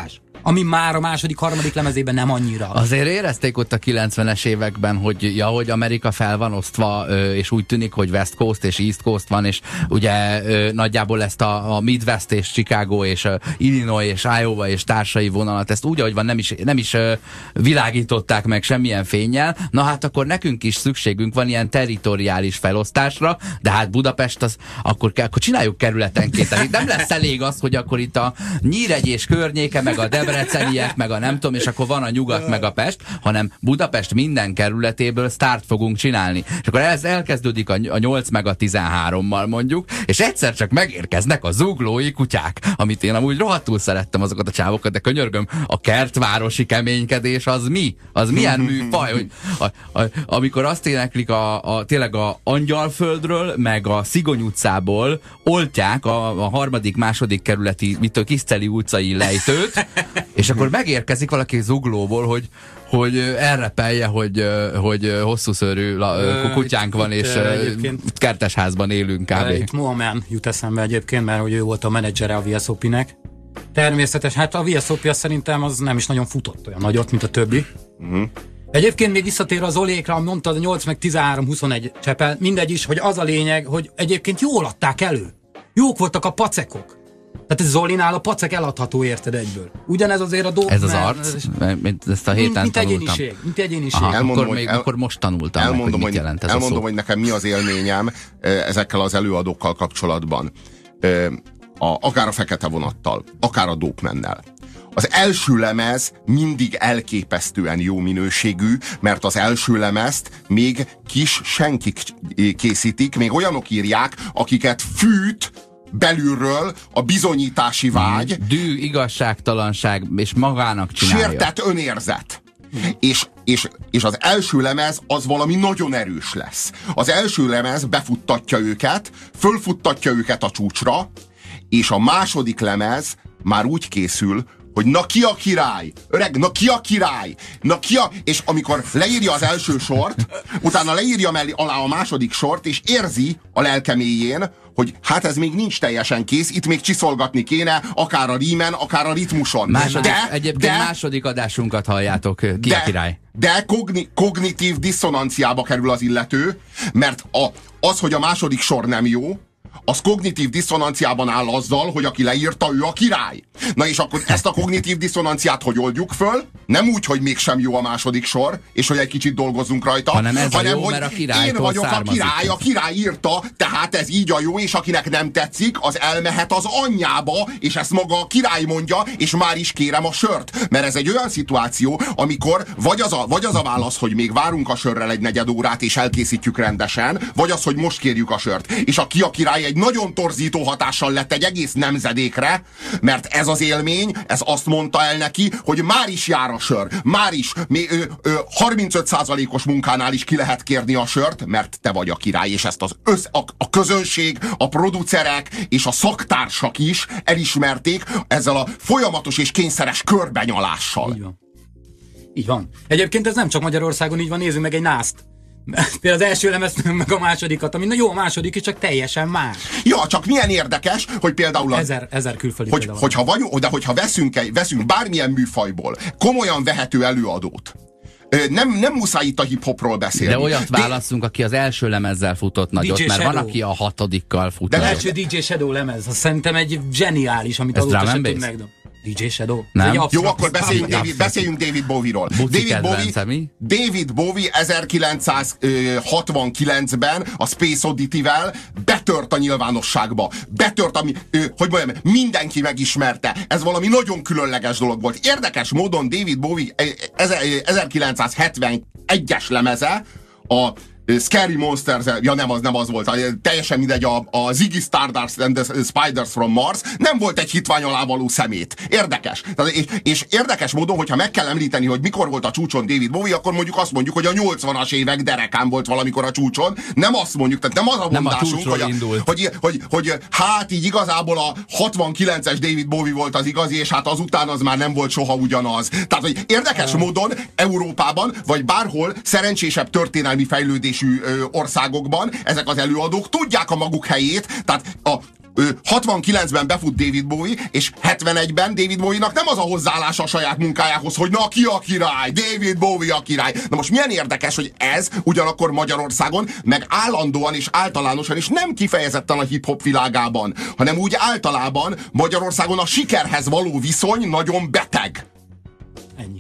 ami már a második, harmadik lemezében nem annyira. Azért érezték ott a 90-es években, hogy Amerika fel van osztva, és úgy tűnik, hogy West Coast és East Coast van, és ugye nagyjából ezt a Midwest és Chicago és Illinois és Iowa és társai vonalat, ezt úgy, ahogy van, nem is világították meg semmilyen fénnyel. Na hát akkor nekünk is szükségünk van ilyen territoriális felosztásra, de hát Budapest akkor csináljuk kerületenként. Tehát itt nem lesz elég az, hogy akkor itt a Nyíregy és környéke, meg a debreceniek, meg a nem tudom, és akkor van a Nyugat, meg a Pest, hanem Budapest minden kerületéből sztárt fogunk csinálni. És akkor ez elkezdődik a 8 meg a 13-mal mondjuk, és egyszer csak megérkeznek a zuglói kutyák, amit én amúgy rohadtul szerettem azokat a csávokat, de könyörgöm, a kertvárosi keménykedés az mi? Az milyen műfaj, hogy amikor azt éneklik tényleg a Angyalföldről, meg a Szigony utcából oltják a harmadik, második kerületi, Kiszteli utcai lejtőt, és akkor megérkezik valaki Zuglóból, hogy elrepelje, hogy hosszú szőrű kutyánk van, és kertesházban élünk kb. Itt Mohamed jut eszembe egyébként, mert hogy ő volt a menedzsere a VSOP-nek. Természetes, hát a VSOP szerintem az nem is nagyon futott olyan nagyot, mint a többi. Egyébként még visszatérve az Olékra, mondtad, 8 meg 13, 21 Csepel, mindegy is, hogy az a lényeg, hogy egyébként jól adták elő. Jók voltak a pacekok. Tehát Zolinál a pacek eladható, érted, egyből. Ugyanez azért a dob. Ez az arc? Ezt a héten mint tanultam. Mint egyéniség. Aha, akkor most tanultam meg, hogy mit jelent ez a szó. Elmondom, hogy nekem mi az élményem ezekkel az előadókkal kapcsolatban. Akár a Fekete Vonattal, akár a Dopemannel. Az első lemez mindig elképesztően jó minőségű, mert az első lemezt még kis senkik készítik, még olyanok írják, akiket fűt belülről a bizonyítási vágy. Dű, igazságtalanság, és magának csinálja. Sértett önérzet. És az első lemez az valami nagyon erős lesz. Az első lemez befuttatja őket, fölfuttatja őket a csúcsra, és a második lemez már úgy készül, hogy na ki a király? Öreg, na ki a király? És amikor leírja az első sort, utána leírja alá a második sort, és érzi a lelkeméjén, hogy hát ez még nincs teljesen kész, itt még csiszolgatni kéne, akár a rímen, akár a ritmuson. Egyébként második adásunkat halljátok, ki a király. De kognitív diszonanciába kerül az illető, mert az, hogy a második sor nem jó, az kognitív diszonanciában áll azzal, hogy aki leírta, ő a király. Na és akkor ezt a kognitív diszonanciát hogy oldjuk föl? Nem úgy, hogy mégsem jó a második sor, és hogy egy kicsit dolgozunk rajta, hanem jó, hogy mert a én vagyok a király írta, tehát ez így a jó, és akinek nem tetszik, az elmehet az anyjába, és ezt maga a király mondja, és már is kérem a sört. Mert ez egy olyan szituáció, amikor vagy az a válasz, hogy még várunk a sörrel egy negyed órát, és elkészítjük rendesen, vagy az, hogy most kérjük a sört. És a király egy nagyon torzító hatással lett egy egész nemzedékre, mert ez az élmény, ez azt mondta el neki, hogy már is jár a sör, már is 35%-os munkánál is ki lehet kérni a sört, mert te vagy a király, és ezt a közönség, a producerek és a szaktársak is elismerték ezzel a folyamatos és kényszeres körbenyalással. Így van. Így van. Egyébként ez nem csak Magyarországon így van, nézzük meg egy nászt. Például az első lemez, meg a másodikat, ami na jó, a második is, csak teljesen más. Ja, csak milyen érdekes, hogy például ezer külföldi hogyha veszünk bármilyen műfajból komolyan vehető előadót, nem muszáj itt a hip-hopról beszélni. De olyat válasszunk, aki az első lemezzel futott nagyot, DJ mert Shadow. Van, aki a hatodikkal fut. De első DJ Shadow lemez, azt szerintem egy zseniális, amit azóta sem tud megdob. DJ Shadow? Nem? Jó, akkor beszéljünk David Bowie-ról. David Bowie 1969-ben a Space Oddity-vel betört a nyilvánosságba. Betört, hogy mondjam, mindenki megismerte. Ez valami nagyon különleges dolog volt. Érdekes módon David Bowie 1971-es lemeze, a Scary Monsters, ja nem az volt, teljesen mindegy, a Ziggy Stardust and the Spiders from Mars nem volt egy hitvány alá való szemét. Érdekes. És érdekes módon, hogyha meg kell említeni, hogy mikor volt a csúcson David Bowie, akkor mondjuk azt mondjuk, hogy a 80-as évek derekán volt valamikor a csúcson. Nem azt mondjuk, tehát nem az a mondásunk, hogy hát így igazából a 69-es David Bowie volt az igazi, és hát azután az már nem volt soha ugyanaz. Tehát, hogy érdekes módon Európában, vagy bárhol szerencsésebb történelmi fejlődés országokban ezek az előadók tudják a maguk helyét, tehát 69-ben befut David Bowie, és 71-ben David Bowie-nak nem az a hozzáállása a saját munkájához, hogy na ki a király, David Bowie a király. Na most milyen érdekes, hogy ez ugyanakkor Magyarországon, meg állandóan és általánosan, és nem kifejezetten a hip-hop világában, hanem úgy általában Magyarországon a sikerhez való viszony nagyon beteg. Ennyi.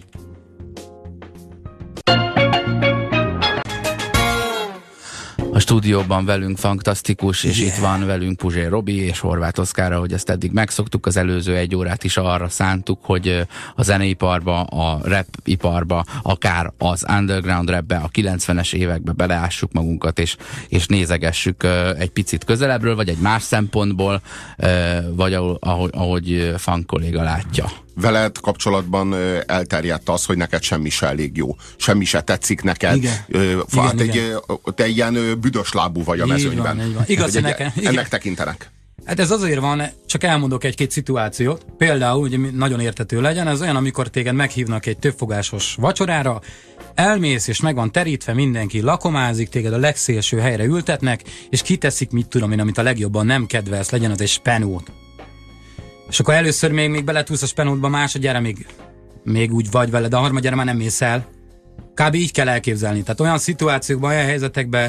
A stúdióban velünk Fantasztikus, és itt van velünk Puzsér Robi és Horváth Oszkár, hogy ezt eddig megszoktuk. Az előző 1 órát is arra szántuk, hogy a zeneiparba, a rapiparba, akár az underground rapbe, a 90-es évekbe beleássuk magunkat, és nézegessük egy picit közelebbről, vagy egy más szempontból, vagy ahogy Funk kolléga látja. Veled kapcsolatban elterjedt az, hogy neked semmi se elég jó. Semmi se tetszik neked. Igen. Te ilyen büdös lábú vagy a mezőnyben. Így van. Igaz, ennek tekintenek. Hát ez azért van, csak elmondok egy-két szituációt. Például, hogy nagyon érthető legyen, ez olyan, amikor téged meghívnak egy többfogásos vacsorára, elmész, és meg van terítve, mindenki lakomázik, téged a legszélső helyre ültetnek, és kiteszik, mit tudom én, amit a legjobban nem kedvelsz, legyen az egy spenót. És akkor először még beletúsz a spenótba, másodjára még úgy vagy vele, de a harmadjára már nem mész el. Kb. Így kell elképzelni. Tehát olyan szituációkban, olyan helyzetekben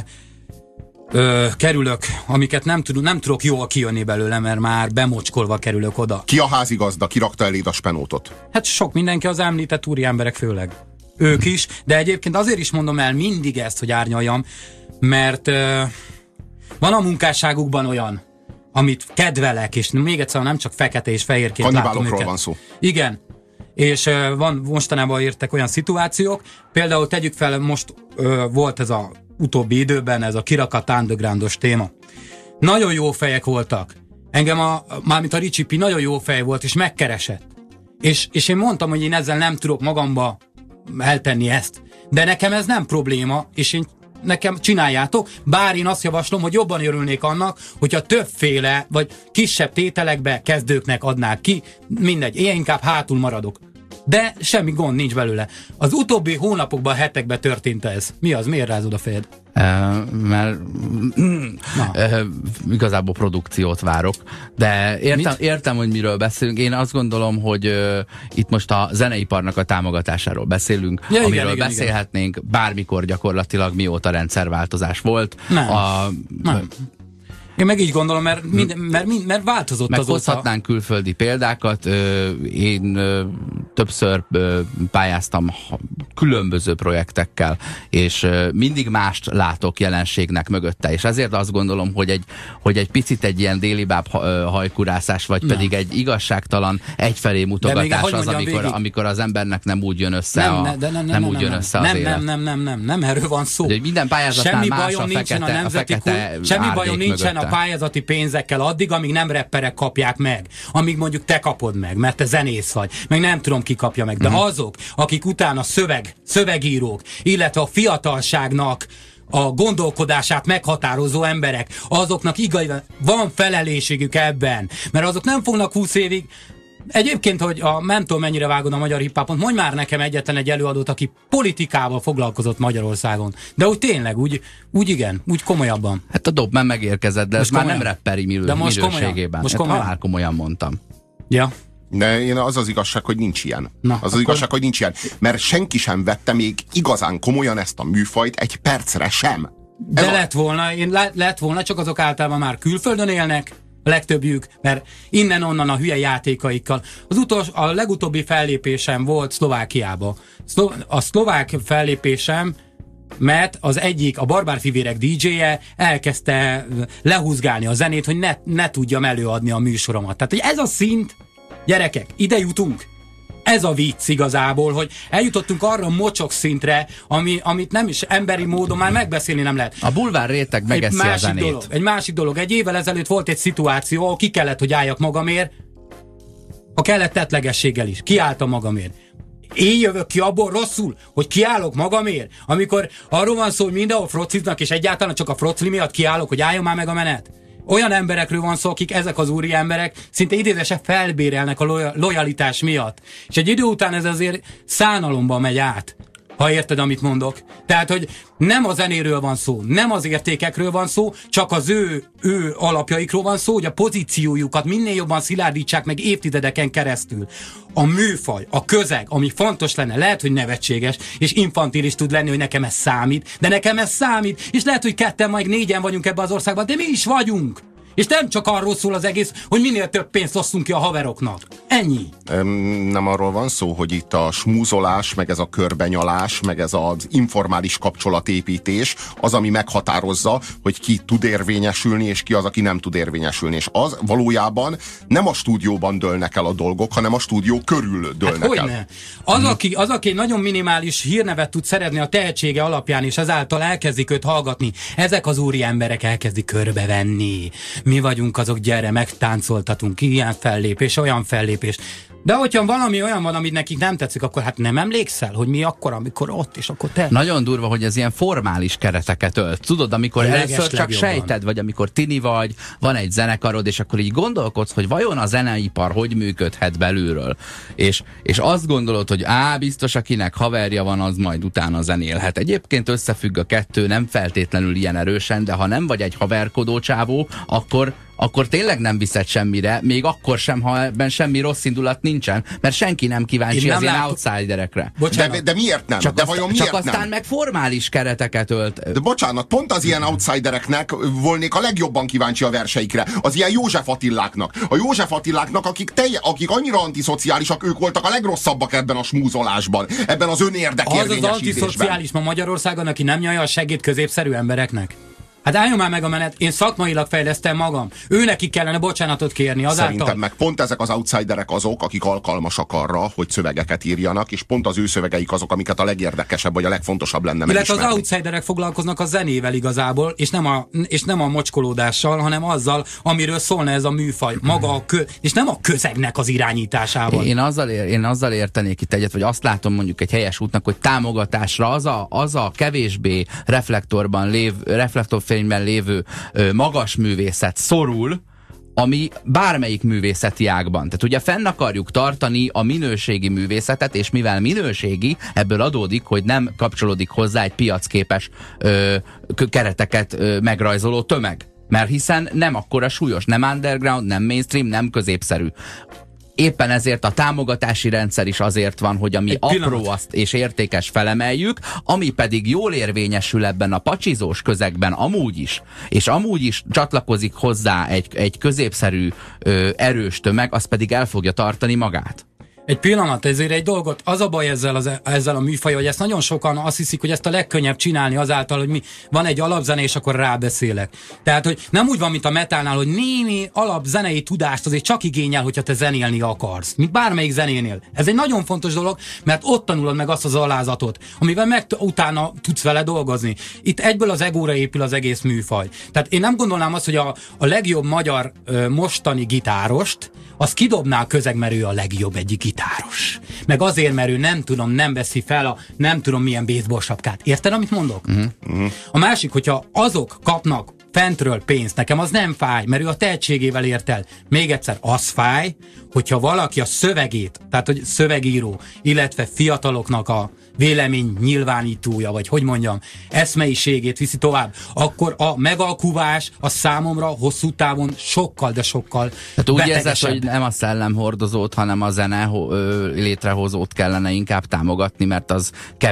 kerülök, amiket nem tudok jól kijönni belőle, mert már bemocskolva kerülök oda. Ki a házigazda? Ki rakta eléd a spenótot? Hát sok mindenki, az említett úriemberek főleg. Ők is, de egyébként azért is mondom el mindig ezt, hogy árnyaljam, mert van a munkásságukban olyan, amit kedvelek, és még egyszer nem csak fekete és fehérként látom őket. Van szó. Igen. És mostanában értek olyan szituációk, például tegyük fel, most volt ez a utóbbi időben ez a kirakat undergroundos téma. Nagyon jó fejek voltak. Engem mármint a Ricsi Pi nagyon jó fej volt, és megkeresett. És én mondtam, hogy én ezzel nem tudok magamba eltenni ezt. De nekem ez nem probléma, és nekem csináljátok, bár én azt javaslom, hogy jobban örülnék annak, hogyha többféle, vagy kisebb tételekbe kezdőknek adnák ki, mindegy, én inkább hátul maradok. De semmi gond nincs belőle. Az utóbbi hónapokban, hetekben történt ez. Mi az? Miért rázod a fejed? Mert igazából produkciót várok, de értem, hogy miről beszélünk. Én azt gondolom, hogy itt most a zeneiparnak a támogatásáról beszélünk, amiről igen, beszélhetnénk bármikor gyakorlatilag, mióta rendszerváltozás volt. Nem. Én meg így gondolom, mert változott azóta. Meghozhatnánk külföldi példákat. Én többször pályáztam különböző projektekkel, és mindig mást látok jelenségnek mögötte. És ezért azt gondolom, hogy egy picit egy ilyen délibáb hajkurászás, vagy pedig egy igazságtalan egyfelé mutogatás az, amikor az embernek nem úgy jön össze az élet. Nem, erről van szó. De minden pályázatnál más a fekete semmi bajom nincsen a pályázati pénzekkel addig, amíg nem rapperek kapják meg. Amíg mondjuk te kapod meg, mert te zenész vagy. Meg nem tudom, ki kapja meg. De azok, akik utána szövegírók, illetve a fiatalságnak a gondolkodását meghatározó emberek, azoknak igazán van felelősségük ebben. Mert azok nem fognak 20 évig. Egyébként, hogy nem tudom, mennyire vágod a magyar hip-hopot, mondj már nekem egyetlen egy előadót, aki politikával foglalkozott Magyarországon. De úgy tényleg, úgy igen, úgy komolyabban. Hát a Dobman megérkezett, de ez már nem rapperi minőségében. Most komolyan mondtam. Ja. De én az igazság, hogy nincs ilyen. Igazság, hogy nincs ilyen. Mert senki sem vette még igazán komolyan ezt a műfajt egy percre sem. De lett volna, csak azok általában már külföldön élnek, a legtöbbjük, mert innen-onnan a hülye játékaikkal. A legutóbbi fellépésem volt Szlovákiába. A szlovák fellépésem, mert az egyik, a Barbárfivérek DJ-je elkezdte lehúzgálni a zenét, hogy ne tudjam előadni a műsoromat. Tehát, hogy ez a szint, gyerekek, ide jutunk. Ez a vicc igazából, hogy eljutottunk arra a mocsok szintre, amit nem is emberi módon már megbeszélni nem lehet. A bulvár réteg megeszi a zenét. Egy másik dolog. Egy évvel ezelőtt volt egy szituáció, ahol ki kellett, hogy álljak magamért, a kellett tettlegességgel is. Kiálltam magamért. Én jövök ki abból rosszul, hogy kiállok magamért, amikor arról van szó, hogy mindenhol frociznak, és egyáltalán csak a frocli miatt kiállok, hogy álljon már meg a menet. Olyan emberekről van szó, akik ezek az úri emberek szinte idézősen felbérelnek a lojalitás miatt. És egy idő után ez azért szánalomba megy át. Ha érted, amit mondok. Tehát, hogy nem a zenéről van szó, nem az értékekről van szó, csak az ő alapjaikról van szó, hogy a pozíciójukat minél jobban szilárdítsák meg évtizedeken keresztül. A műfaj, a közeg, ami fontos lenne, lehet, hogy nevetséges, és infantilis tud lenni, hogy nekem ez számít, de nekem ez számít, és lehet, hogy ketten, majd négyen vagyunk ebben az országban, de mi is vagyunk. És nem csak arról szól az egész, hogy minél több pénzt osszunk ki a haveroknak. Ennyi. Nem arról van szó, hogy itt a smúzolás, meg ez a körbenyalás, meg ez az informális kapcsolatépítés az, ami meghatározza, hogy ki tud érvényesülni, és ki az, aki nem tud érvényesülni. És az valójában nem a stúdióban dőlnek el a dolgok, hanem a stúdió körül dőlnek el. Az, aki egy nagyon minimális hírnevet tud szerezni a tehetsége alapján, és ezáltal elkezdik őt hallgatni, ezek az úri emberek elkezdik körbevenni. Mi vagyunk azok, gyere, megtáncoltatunk, ilyen fellépés, olyan fellépés. De hogyha valami olyan van, amit nekik nem tetszik, akkor hát nem emlékszel, hogy mi akkor, amikor ott, és akkor te. Nagyon durva, hogy ez ilyen formális kereteket ölt. Tudod, amikor először csak sejted, vagy amikor tini vagy, van egy zenekarod, és akkor így gondolkodsz, hogy vajon a zeneipar hogy működhet belülről. És azt gondolod, hogy biztos akinek haverja van, az majd utána zenélhet. Egyébként összefügg a kettő, nem feltétlenül ilyen erősen, de ha nem vagy egy haverkodó csávó, akkor tényleg nem viszed semmire, még akkor sem, ha ebben semmi rossz indulat nincsen, mert senki nem kíváncsi az ilyen outsiderekre. De miért nem? Csak vajon miért csak aztán nem? meg formális kereteket ölt. De bocsánat, pont az ilyen outsidereknek volnék a legjobban kíváncsi a verseikre. Az ilyen József Attiláknak. A József Attiláknak, akik annyira antiszociálisak, ők voltak a legrosszabbak ebben a smúzolásban, ebben az önérdekérvényesítésben. Az antiszociális ma Magyarországon, aki nem nyalja a segít középszerű embereknek. Hát álljon már meg a menet, én szakmailag fejlesztem magam. Őnekik kellene bocsánatot kérni azáltal. Szerintem meg pont ezek az outsiderek azok, akik alkalmasak arra, hogy szövegeket írjanak, és pont az ő szövegeik azok, amiket a legérdekesebb vagy a legfontosabb lenne megismerni. Illetve az outsiderek foglalkoznak a zenével igazából, és nem a mocskolódással, hanem azzal, amiről szólna ez a műfaj. Maga és nem a közegnek az irányításával. Én azzal értenék itt egyet, vagy azt látom mondjuk egy helyes útnak, hogy támogatásra az a kevésbé reflektorfényben lévő magas művészet szorul, ami bármelyik művészeti ágban. Tehát ugye fenn akarjuk tartani a minőségi művészetet, és mivel minőségi, ebből adódik, hogy nem kapcsolódik hozzá egy piacképes kereteket megrajzoló tömeg. Mert hiszen nem akkora súlyos, nem underground, nem mainstream, nem középszerű. Éppen ezért a támogatási rendszer is azért van, hogy ami apró azt és értékes felemeljük, ami pedig jól érvényesül ebben a pacsizós közegben amúgy is, és amúgy is csatlakozik hozzá egy középszerű erős tömeg, az pedig el fogja tartani magát. Egy pillanat, ezért egy dolgot, az a baj ezzel a műfajjal, hogy ezt nagyon sokan azt hiszik, hogy ezt a legkönnyebb csinálni azáltal, hogy van egy alapzene, és akkor rábeszélek. Tehát, hogy nem úgy van, mint a metálnál, hogy némi alapzenei tudást azért csak igényel, hogyha te zenélni akarsz. Mint bármelyik zenénél. Ez egy nagyon fontos dolog, mert ott tanulod meg azt az alázatot, amivel utána tudsz vele dolgozni. Itt egyből az egóra épül az egész műfaj. Tehát én nem gondolnám azt, hogy a legjobb magyar mostani gitárost, az kidobná a közeg, mert ő a legjobb egyik gitáros. Meg azért, mert ő nem veszi fel a nem tudom milyen baseball sapkát. Érted, amit mondok? A másik, hogyha azok kapnak fentről pénzt, nekem az nem fáj, mert ő a tehetségével ért el. Még egyszer, az fáj, hogyha valaki a szövegét, tehát hogy szövegíró, illetve fiataloknak a vélemény nyilvánítója, vagy hogy mondjam, eszmeiségét viszi tovább, akkor a megalkuvás a számomra hosszú távon sokkal, de sokkal tehát úgy érzed, hogy nem a szellemhordozót, hanem a zene létrehozót kellene inkább támogatni, mert az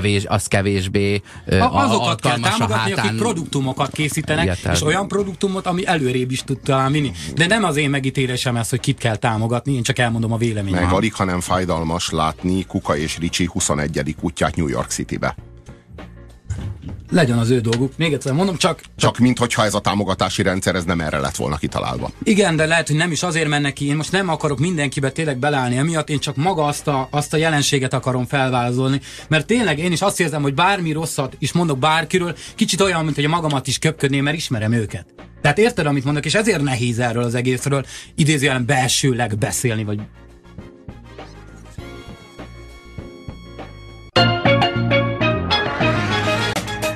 kevésbé azokat kell támogatni, akik produktumokat készítenek, ilyetlen. És olyan produktumot, ami előrébb is tud talán vinni. De nem az én megítélésem ez, hogy kit kell támogatni, én csak elmondom a véleményem. Meg alig, hanem fájdalmas látni Kuka és Ricsi 21. útját New York Citybe. Legyen az ő dolguk. Még egyszer mondom, csak minthogyha ez a támogatási rendszer ez nem erre lett volna kitalálva. Igen, de lehet, hogy nem is azért mennek ki. Én most nem akarok mindenkibe tényleg belállni emiatt, én csak maga azt a jelenséget akarom felvázolni, mert tényleg én is azt érzem, hogy bármi rosszat is mondok bárkiről, kicsit olyan, mint hogy a magamat is köpködném, mert ismerem őket. Tehát érted, amit mondok, és ezért nehéz erről az egészről idézőjelen belsőleg beszélni, vagy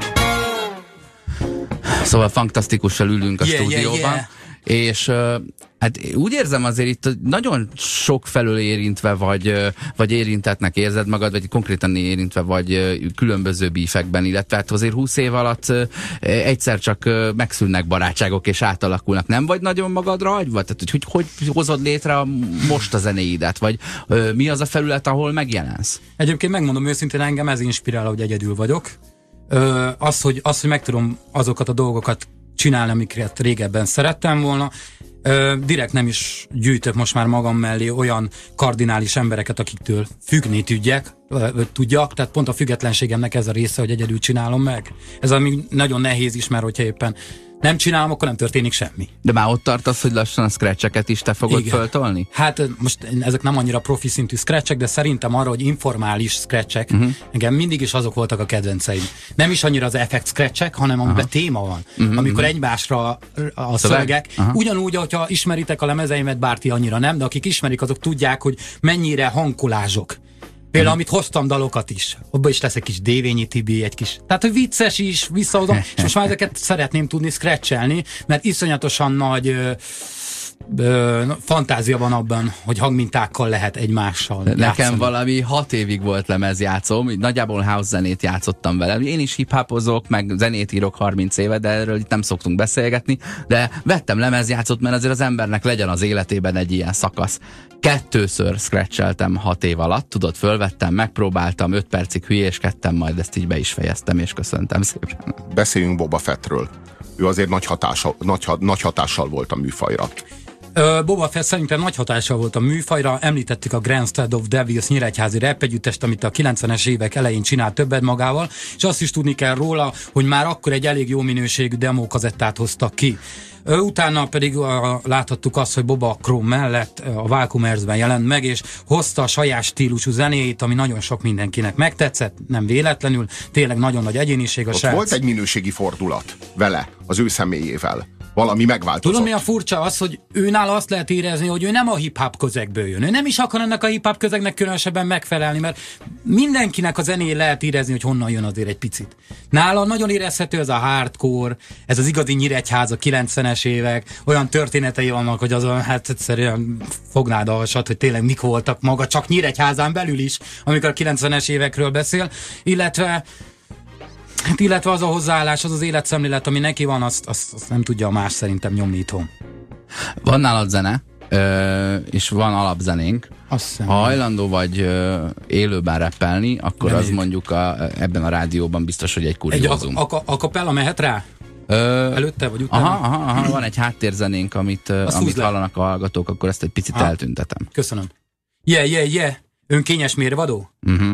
Szóval fantasztikusan ülünk a stúdióban, és Hát úgy érzem azért itt nagyon sok felől érintve vagy érintetnek érzed magad, vagy konkrétan érintve vagy különböző bífekben, illetve hát azért 20 év alatt egyszer csak megszűnnek barátságok és átalakulnak. Nem vagy nagyon magadra hagyva? Tehát hogy hozod létre most a zenéidet? Vagy mi az a felület, ahol megjelensz? Egyébként megmondom őszintén, engem ez inspirál, hogy egyedül vagyok. Az, hogy meg tudom azokat a dolgokat csinálni, amiket régebben szerettem volna. Direkt nem is gyűjtök most már magam mellé olyan kardinális embereket, akiktől függni tudjak, tehát pont a függetlenségemnek ez a része, hogy egyedül csinálom meg. Ez ami nagyon nehéz is, mert hogyha éppen nem csinálom, akkor nem történik semmi. De már ott tartasz, hogy lassan a scratcheket is te fogod föltolni? Hát most ezek nem annyira profi szintű scratchek, de szerintem arra, hogy informális scratchek, engem mindig is azok voltak a kedvenceim. Nem is annyira az effekt scratchek, hanem amiben téma van. Amikor egymásra a szövegek. Ugyanúgy, hogyha ismeritek a lemezeimet, bár ti annyira nem, de akik ismerik, azok tudják, hogy mennyire hangkolázsok. Például, amit hoztam dalokat is. Abba is lesz egy kis Dévényi Tibi, egy kis... Tehát, hogy vicces is, visszahozom, és most már ezeket szeretném tudni scratchelni, mert iszonyatosan nagy fantázia van abban, hogy hangmintákkal lehet egymással Nekem játszani. valami 6 évig volt lemezjátszóm, nagyjából house zenét játszottam vele. Én is hip-hopozok, meg zenét írok 30 éve, de erről itt nem szoktunk beszélgetni, de vettem lemezjátszót, mert azért az embernek legyen az életében egy ilyen szakasz. 2-ször scratcheltem 6 év alatt, tudod, fölvettem, megpróbáltam, 5 percig hülyéskedtem, majd ezt így be is fejeztem, és köszöntem szépen. Beszéljünk Boba Fettről. Ő azért nagy hatással volt a műfajra. Boba Fett szerintem nagy hatással volt a műfajra. Említettük a Grand Stand of Devils nyíregyházi rap együttest, amit a 90-es évek elején csinált többet magával, és azt is tudni kell róla, hogy már akkor egy elég jó minőségű demókazettát hoztak ki. Utána pedig láthattuk azt, hogy Boba Chrome mellett a Vacuumers-ben jelent meg, és hozta a saját stílusú zenéjét, ami nagyon sok mindenkinek megtetszett, nem véletlenül, tényleg nagyon nagy egyéniség a srác. Volt egy minőségi fordulat vele, az ő személyével. Valami megváltozott. Tudom, mi a furcsa az, hogy őnál azt lehet érezni, hogy ő nem a hip-hop közegből jön. Ő nem is akar ennek a hip-hop közegnek különösebben megfelelni, mert mindenkinek a zenéjén lehet érezni, hogy honnan jön azért egy picit. Nála nagyon érezhető ez a hardcore, ez az igazi Nyíregyháza 90-es évek, olyan történetei vannak, hogy azon hát egyszerűen fognád a hasad, hogy tényleg mik voltak maga, csak Nyíregyházán belül is, amikor a 90-es évekről beszél, illetve az a hozzáállás, az az életszemlélet, ami neki van, azt nem tudja más szerintem nyomni itthon. Van nálad zene, és van alapzenénk. Ha hajlandó vagy élőben rappelni, akkor nem az mondjuk ebben a rádióban biztos, hogy egy kuriózum. Egy a mehet rá? Előtte vagy utána? Aha, van egy háttérzenénk, amit hallanak a hallgatók, akkor ezt egy picit eltüntetem. Köszönöm. Yeah. Önkényes mérvadó?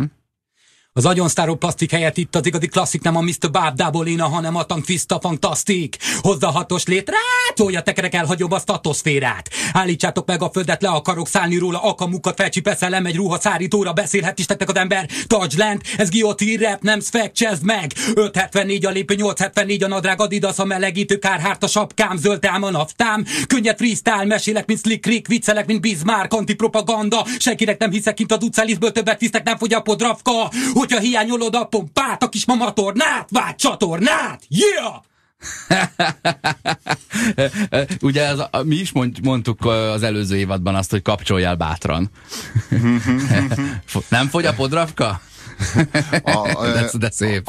Az agyonsztáró plastik helyett itt az igazi klasszik, nem a Mr. Bob Dabolina, hanem a Tank Twista Fantasztik. Hozza 6-os létrát, tolja tekerek, elhagyom a statoszférát. Állítsátok meg a földet, le akarok szállni róla, akamukat felcsipeszel, lemegy ruha szárítóra, beszélhet is nektek az ember. Touch land, ez guillotine rap, nem szfeg, csezd meg. 574 a lépő, 874 a nadrág, Adidas a melegítő, Kárhárt a sapkám, zöld ám a naftám. Könnyed freestyle, mesélek, mint Slick Rick, viccelek, mint Bismarck, antipropaganda. Senkinek nem hiszek, kint a Duceliszből többet tisztek, nem fogy a podravka. Hogyha hiányolod a pompát, a kis mama tornát, vágy csatornát, yeah! Ugye mi is mondtuk az előző évadban azt, hogy kapcsoljál bátran. Nem fogy a podravka? De szép.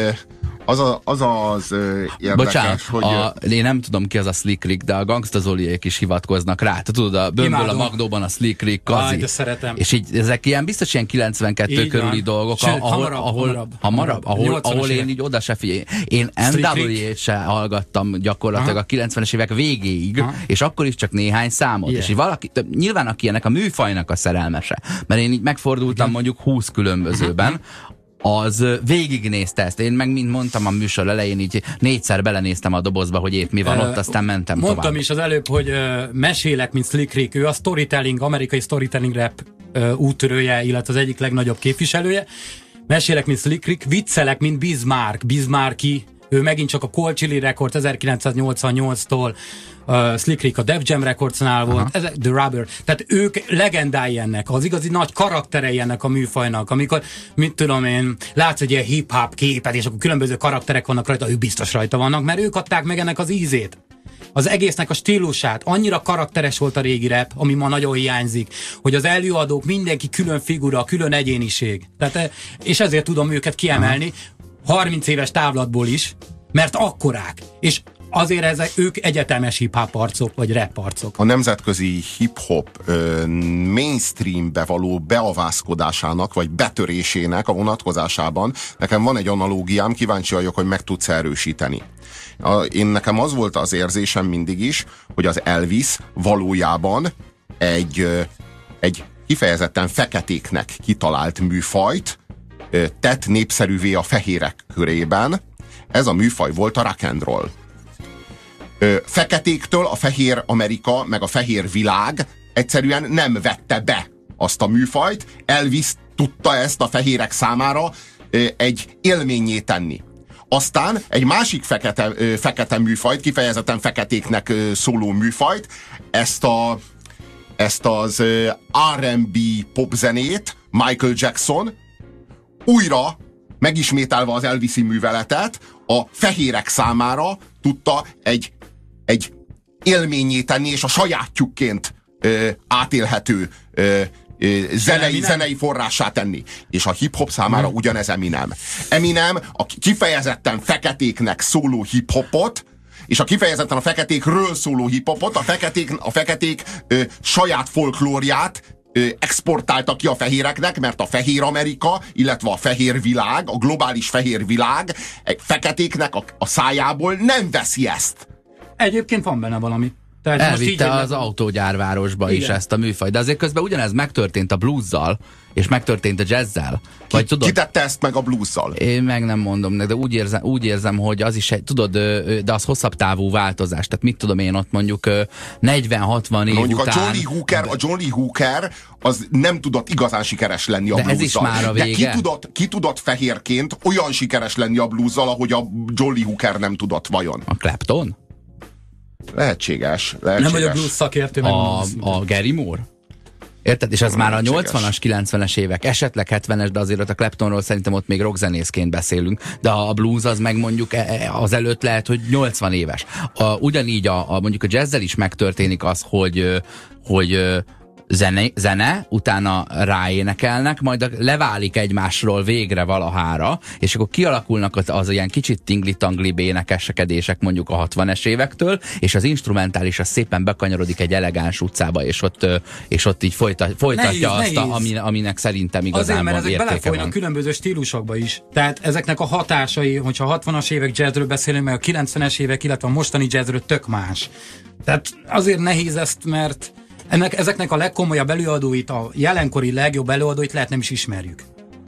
Az érdekes, bocsánat, hogy... én nem tudom ki az a Slick Rick, de a Gangsta Zoliék is hivatkoznak rá. Te tudod, a Bömből a Magdóban a Slick Rick, Kazi. De szeretem. És így, ezek ilyen biztos ilyen 92 így körüli dolgok, sőt, ahol én így oda se figyelj. Én NWA-t se hallgattam gyakorlatilag a 90-es évek végéig, és akkor is csak néhány számot. És így valaki, nyilván aki ennek a műfajnak a szerelmese, mert én így megfordultam mondjuk 20 különbözőben, az végignézte ezt. Én meg, mint mondtam a műsor elején, így 4-szer belenéztem a dobozba, hogy épp mi van ott, aztán mentem mondtam tovább. Is az előbb, hogy mesélek, mint Slick Rick. Ő a storytelling, amerikai storytelling rap úttörője, illetve az egyik legnagyobb képviselője. Mesélek, mint Slick Rick, viccelek, mint Bismarck. Bismarcki, ő megint csak a Cold Chili Records 1988-tól, Slick Rick a Def Jam Recordsnál volt, The Rubber, tehát ők legendái ennek, az igazi nagy karakterei ennek a műfajnak, amikor, mit tudom én, látsz egy ilyen hip-hop képet, és akkor különböző karakterek vannak rajta, ők biztos rajta vannak, mert ők adták meg ennek az ízét. az egésznek a stílusát. Annyira karakteres volt a régi rap, ami ma nagyon hiányzik, hogy az előadók mindenki külön figura, külön egyéniség. Tehát, és ezért tudom őket kiemelni 30 éves távlatból is, mert akkorák. És azért ők egyetemes hip-hop arcok, vagy rap arcok. A nemzetközi hip-hop mainstreambe való beavászkodásának, vagy betörésének a vonatkozásában nekem van egy analógiám, kíváncsi vagyok, hogy meg tudsz erősíteni. Nekem az volt az érzésem mindig is, hogy az Elvis valójában egy kifejezetten feketéknek kitalált műfajt tett népszerűvé a fehérek körében. Ez a műfaj volt a rock and roll. Feketéktől a fehér Amerika, meg a fehér világ egyszerűen nem vette be azt a műfajt. Elvis tudta ezt a fehérek számára egy élménnyé tenni. Aztán egy másik fekete műfajt, kifejezetten feketéknek szóló műfajt, ezt az R&B popzenét Michael Jackson újra megismételve az Elvisi műveletet a fehérek számára tudta egy élményé tenni, és a sajátjukként átélhető zenei forrássá tenni. És a hip-hop számára ugyanez Eminem. Eminem a kifejezetten feketéknek szóló hip-hopot, és a kifejezetten a feketékről szóló hip-hopot, a feketék saját folklórját exportálta ki a fehéreknek, mert a fehér Amerika, illetve a fehér világ, a globális fehér világ feketéknek a szájából nem veszi ezt. Egyébként van benne valami. Tehát elvitte az autógyárvárosba is ezt a műfajt. De azért közben ugyanez megtörtént a bluesszal, és megtörtént a jazzzel. Ki tette ezt meg a bluesszal? Én meg nem mondom, de úgy érzem, hogy az is tudod, de az hosszabb távú változás. Tehát mit tudom én ott mondjuk 40-60 év mondjuk után... a Johnny Hooker az nem tudott igazán sikeres lenni a bluesszal. Ez is már a vége. De ki tudott fehérként olyan sikeres lenni a bluesszal, ahogy a Johnny Hooker nem tudott vajon? A Clapton? Lehetséges. Nem vagyok blues szakértő. A Gary Moore? Érted? És ez már a 80-as, 90-es évek, esetleg 70-es, de azért ott a Claptonról szerintem ott még rockzenészként beszélünk, de a blues az meg mondjuk azelőtt lehet, hogy 80 éves. Ugyanígy mondjuk a jazzzel is megtörténik az, hogy zene, utána ráénekelnek, majd leválik egymásról végre valahára, és akkor kialakulnak az ilyen kicsit tingli-tangli énekesedések mondjuk a 60-es évektől, és az instrumentális az szépen bekanyarodik egy elegáns utcába, és ott így folytatja azt, aminek szerintem igazán van értéke. Azért, mert ezek belefolynak különböző stílusokba is. Tehát ezeknek a hatásai, hogyha a 60-as évek jazzről beszélünk, meg a 90-es évek, illetve a mostani jazzről tök más. Tehát azért nehéz ezt, mert ezeknek a legkomolyabb előadóit, a jelenkori legjobb előadóit lehet nem is ismerjük.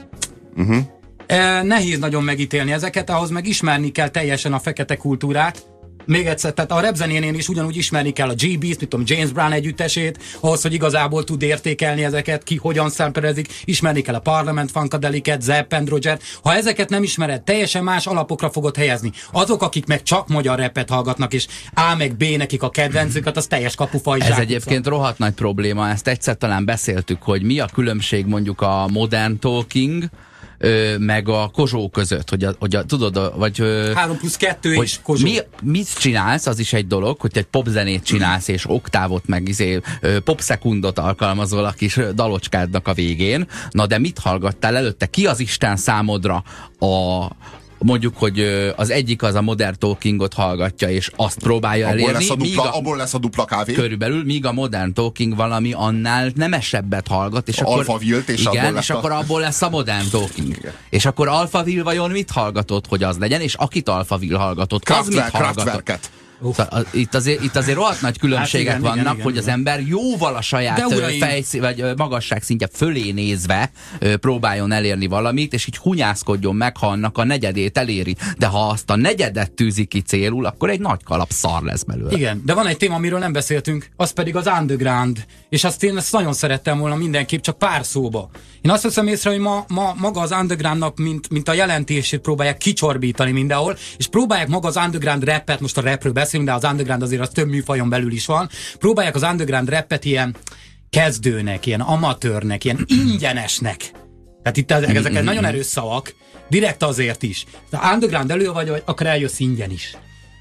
Nehéz nagyon megítélni ezeket, ahhoz meg ismerni kell teljesen a fekete kultúrát. Még egyszer, tehát a rapzenénél is ugyanúgy ismerni kell a GB-t, James Brown együttesét, ahhoz, hogy igazából tud értékelni ezeket, ki hogyan szempelezik, ismerni kell a Parliament Funkadelic-et, Zapp and Roger. Ha ezeket nem ismered, teljesen más alapokra fogod helyezni. Azok, akik meg csak magyar rappet hallgatnak, és A meg B nekik a kedvencüket, az teljes kapufaj. Ez egyébként rohadt nagy probléma, ezt egyszer talán beszéltük, hogy mi a különbség mondjuk a modern talking, meg a Kozsó között, hogy tudod, vagy... 3+2 és Kozsó. Mit csinálsz, az is egy dolog, hogy egy popzenét csinálsz, és oktávot, meg popszekundot alkalmazol a kis dalocskádnak a végén. Na de mit hallgattál előtte? Ki az Isten számodra mondjuk, hogy az egyik az a modern talkingot hallgatja, és azt próbálja elérni. Abból lesz a dupla kávé. Körülbelül, míg a modern talking valami annál nemesebbet hallgat, és akkor Alphaville-t, és igen, és akkor abból lesz a modern talking. Igen. És akkor Alphaville vajon mit hallgatott, hogy az legyen, és akit Alphaville hallgatott, az mit hallgatott? Szóval, itt azért rohadt nagy különbségek vannak, hogy az ember jóval a saját vagy magasság szintje fölé nézve próbáljon elérni valamit, és így hunyászkodjon meg, ha annak a negyedét eléri. De ha azt a negyedet tűzi ki célul, akkor egy nagy kalap szar lesz belőle. Igen, de van egy téma, amiről nem beszéltünk, az pedig az underground. És én ezt nagyon szerettem volna mindenképp, csak pár szóba. Én azt veszem észre, hogy ma maga az undergroundnak, mint a jelentését próbálják kicsorbítani mindenhol, és próbálják maga az underground rappet, most a rapről beszélünk, de az underground azért az több műfajon belül is van, próbálják az underground rappet ilyen kezdőnek, ilyen amatőrnek, ilyen ingyenesnek. Tehát itt ezek nagyon erős szavak, direkt azért is. Ha underground elő vagy, akkor eljössz ingyen is.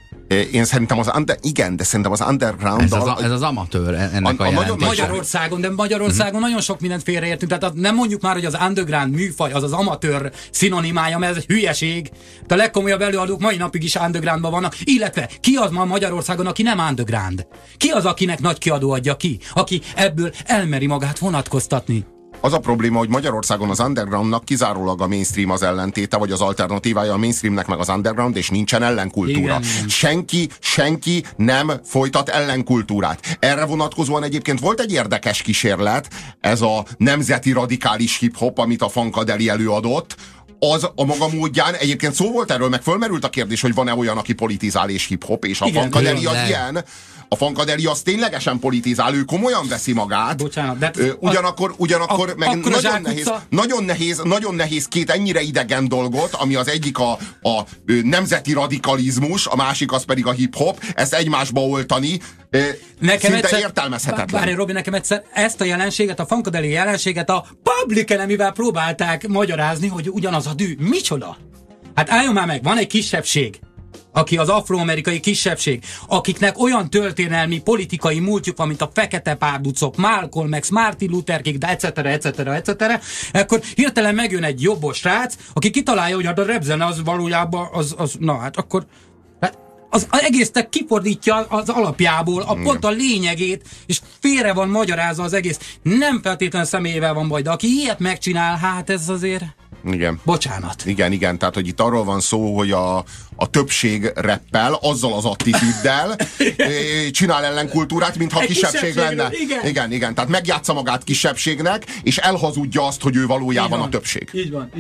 Én szerintem igen, de szerintem az underground... Ez az amatőr ennek a jelentése. Magyarországon, de Magyarországon nagyon sok mindent félreértünk. Tehát nem mondjuk már, hogy az underground műfaj, az amatőr szinonimája, mert ez egy hülyeség. De a legkomolyabb előadók mai napig is undergroundban vannak. Illetve ki az ma Magyarországon, aki nem underground? Ki az, akinek nagy kiadó adja ki? Aki ebből elmeri magát vonatkoztatni? Az a probléma, hogy Magyarországon az undergroundnak kizárólag a mainstream az ellentéte, vagy az alternatívája a mainstreamnek meg az underground, és nincsen ellenkultúra. Igen. Senki nem folytat ellenkultúrát. Erre vonatkozóan egyébként volt egy érdekes kísérlet, ez a nemzeti radikális hip-hop, amit a Funkadeli előadott, az a maga módján, egyébként szó volt erről, meg fölmerült a kérdés, hogy van-e olyan, aki politizál és hip-hop, és a Funkadeli az ilyen. A Funkadeli az ténylegesen politizál, ő komolyan veszi magát. Bocsánat, de ugyanakkor meg nagyon nehéz két ennyire idegen dolgot, ami az egyik a nemzeti radikalizmus, a másik az pedig a hip-hop, ezt egymásba oltani, szinte értelmezhetetlen. Várj, Robi, nekem egyszer ezt a jelenséget, a Funkadeli jelenséget a Public Enemy-vel próbálták magyarázni, hogy ugyanaz a dű. Micsoda? Hát álljon már meg, van egy kisebbség, aki az afroamerikai kisebbség, akiknek olyan történelmi, politikai múltjuk van, mint a fekete párducok, Malcolm X, Martin Luther King, de etc. Akkor hirtelen megjön egy jobbos srác, aki kitalálja, hogy hát a repzene az valójában akkor az egésznek kifordítja az alapjából, pont a lényegét, és félre van magyarázva az egész. Nem feltétlenül személyével van baj, de aki ilyet megcsinál, hát ez azért... Igen. Bocsánat. Igen, tehát hogy itt arról van szó, hogy a többség reppel, azzal az attitűddel csinál ellenkultúrát, mintha kisebbség lenne. Igen, tehát megjátsza magát kisebbségnek, és elhazudja azt, hogy ő valójában a többség. Így van.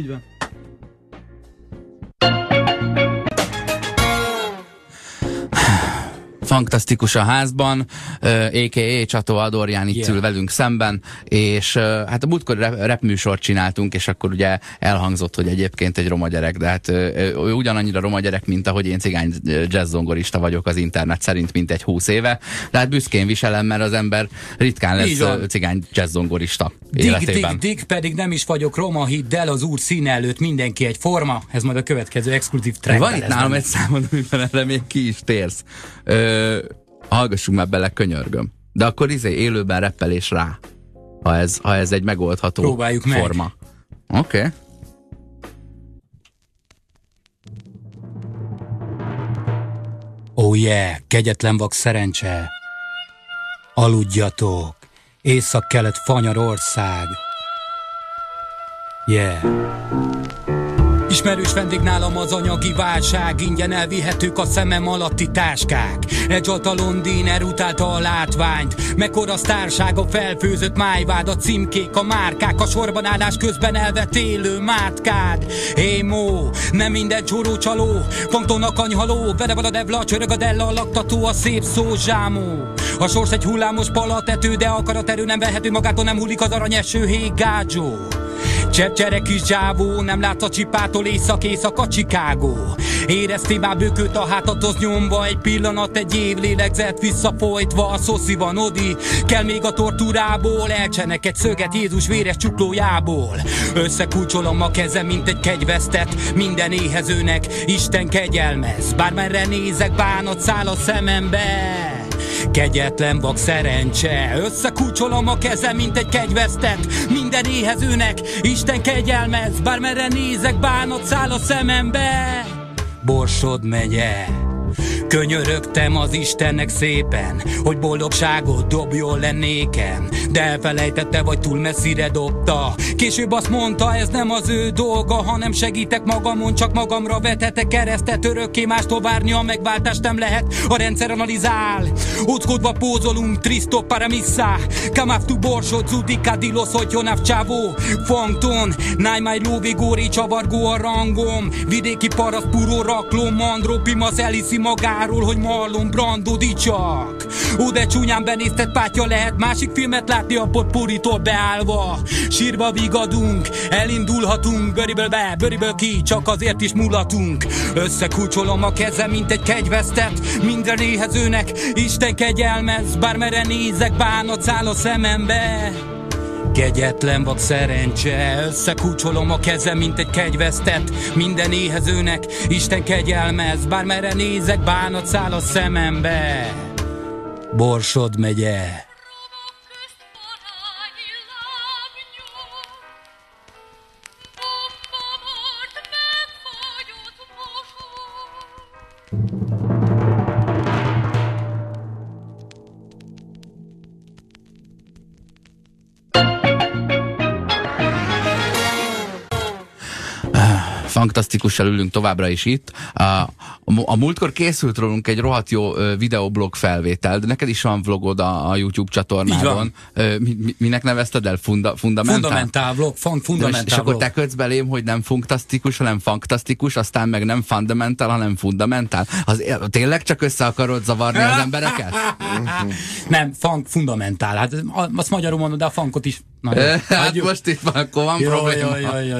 Fantasztikus a házban, a.k.a. Csató Adorján itt ül velünk szemben, és hát a múltkor rap műsort csináltunk, és akkor ugye elhangzott, hogy egyébként egy roma gyerek, de hát ő ugyanannyira roma gyerek, mint ahogy én cigány jazzzongorista vagyok az internet szerint, mint egy 20 éve, de hát büszkén viselem, mert az ember ritkán lesz cigány jazzzongorista életében. Dig, pedig nem is vagyok roma, hidd el, az úr színe előtt mindenki egy forma, ez majd a következő exkluzív track. Van itt nálam egy számod, amiben erre még ki is térsz. Hallgassunk már bele, könyörgöm. De akkor élőben reppelés rá, ha ez egy megoldható próbáljuk forma. Oké. Oh yeah, kegyetlen vak szerencse. Aludjatok. Észak-kelet Fanyarország. Yeah. Ismerős vendég nálam az anyagi válság, ingyen elvihetők a szemem alatti táskák. Egyalt a Londiner utálta a látványt, mekkora sztárság a felfőzött májvád, a címkék, a márkák, a sorban állás közben elvett élő mátkád. Émó, nem minden csóró csaló, Funktónak kanyhaló, vele van a devla, csörög a della, a laktató, a szép szó zsámó. A sors egy hullámos palatető, de akaraterő nem vehető, magától nem hullik az aranyeső, hé gádzsó. Csepp-csere kis zsávó, nem látsz a csipától, észak-észak a Chicago. Éreztél már bököt a hátadhoz nyomva, egy pillanat, egy év lélegzett visszafolytva, a szoszi van odi, kell még a tortúrából, elcsenek egy szöget Jézus véres csuklójából. Összekulcsolom a kezem, mint egy kegyvesztett, minden éhezőnek Isten kegyelmez, bármerre nézek, bánat száll a szemembe. Kegyetlen vak szerencse, összekulcsolom a kezem, mint egy kegyvesztett, minden éhezőnek Isten kegyelmez, bármerre nézek, bánat száll a szemembe. Borsod megye, könyörögtem az Istennek szépen, hogy boldogságot dobjon le nékem, de elfelejtette, vagy túl messzire dobta. Később azt mondta, ez nem az ő dolga, hanem segítek magamon, csak magamra vethetek keresztet, örökké mástól várni a megváltást nem lehet. A rendszer analizál, óckodva pózolunk, tristo paramissa, kamaftu borsod, zudikadilos, hogy jonav csávó, Funkton, nájmáj lóvigóri, csavargó a rangom, vidéki parasz, puró rakló, mandró, pimasz elhiszi magáról, hogy Marlon Brando dicsak. Ó, de csúnyán benéztett pátya lehet másik filmet látni a potpuritól beállva. Sírva vigadunk, elindulhatunk, bőriből be, bőriből ki, csak azért is mulatunk. Összekulcsolom a kezem, mint egy kegyvesztett, minden éhezőnek Isten kegyelmez, bármerre nézek, bánat száll a szemembe. Kegyetlen vak szerencse, összekúcsolom a kezem, mint egy kegyvesztett. Minden éhezőnek Isten kegyelmez, bármerre nézek, bánat száll a szemembe. Borsod megye. Fantasztikussal ülünk továbbra is itt. A múltkor készült rólunk egy rohadt jó videoblog felvétel, de neked is van vlogod a YouTube csatornádon. Minek nevezted el? Fundamentál vlog, fundamentál és akkor te kötsz belém, hogy nem funkasztikus, hanem fantasztikus, aztán meg nem fundamental, hanem fundamentál. Tényleg csak össze akarod zavarni az embereket? Nem, fundamentál. Hát azt magyarul mondod, de a funkot is. Hát most itt van, akkor van probléma.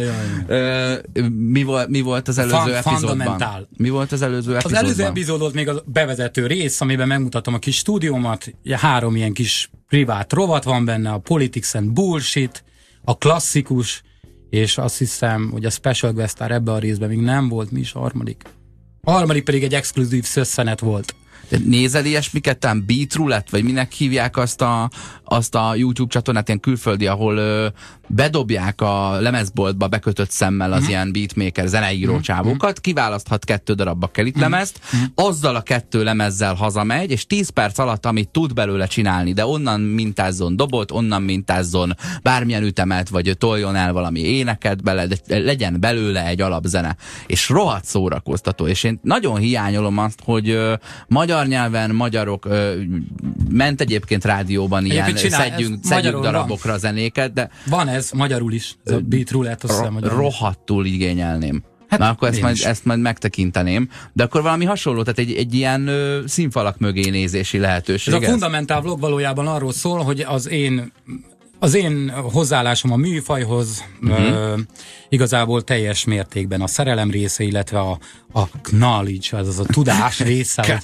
Mi volt az előző epizódban? Mi volt az előző epizódban? Az előző epizód volt még a bevezető rész, amiben megmutatom a kis stúdiómat. 3 ilyen kis privát rovat van benne, a Politics and Bullshit, a klasszikus, és azt hiszem, hogy a Special Guest Star ebbe a részben még nem volt. Mi is a harmadik? A harmadik pedig egy exkluzív szösszenet volt. Nézel ilyesmiket, talán Beat Roulette, vagy minek hívják azt a YouTube csatornát, ilyen külföldi, ahol bedobják a lemezboltba bekötött szemmel az ilyen beatmaker zeneíró csávókat, kiválaszthat 2 darab bakelit lemezt, azzal a 2 lemezzel hazamegy, és 10 perc alatt, amit tud belőle csinálni, de onnan mintázzon dobot, onnan mintázzon bármilyen ütemet, vagy toljon el valami éneket bele, de legyen belőle egy alapzene. És rohadt szórakoztató, és én nagyon hiányolom azt, hogy magyar nyelven magyarok ment egyébként rádióban ilyen szedjünk darabokra a zenéket, de van ez magyarul is, ez a Beat Roulette, azt hiszem, rohadtul igényelném. Hát na, akkor ezt majd megtekinteném. De akkor valami hasonló, tehát egy ilyen színfalak mögé nézési lehetőség. Ez a fundamentál vlog valójában arról szól, hogy az én hozzáállásom a műfajhoz igazából teljes mértékben a szerelem része, illetve a knowledge, azaz a tudás része.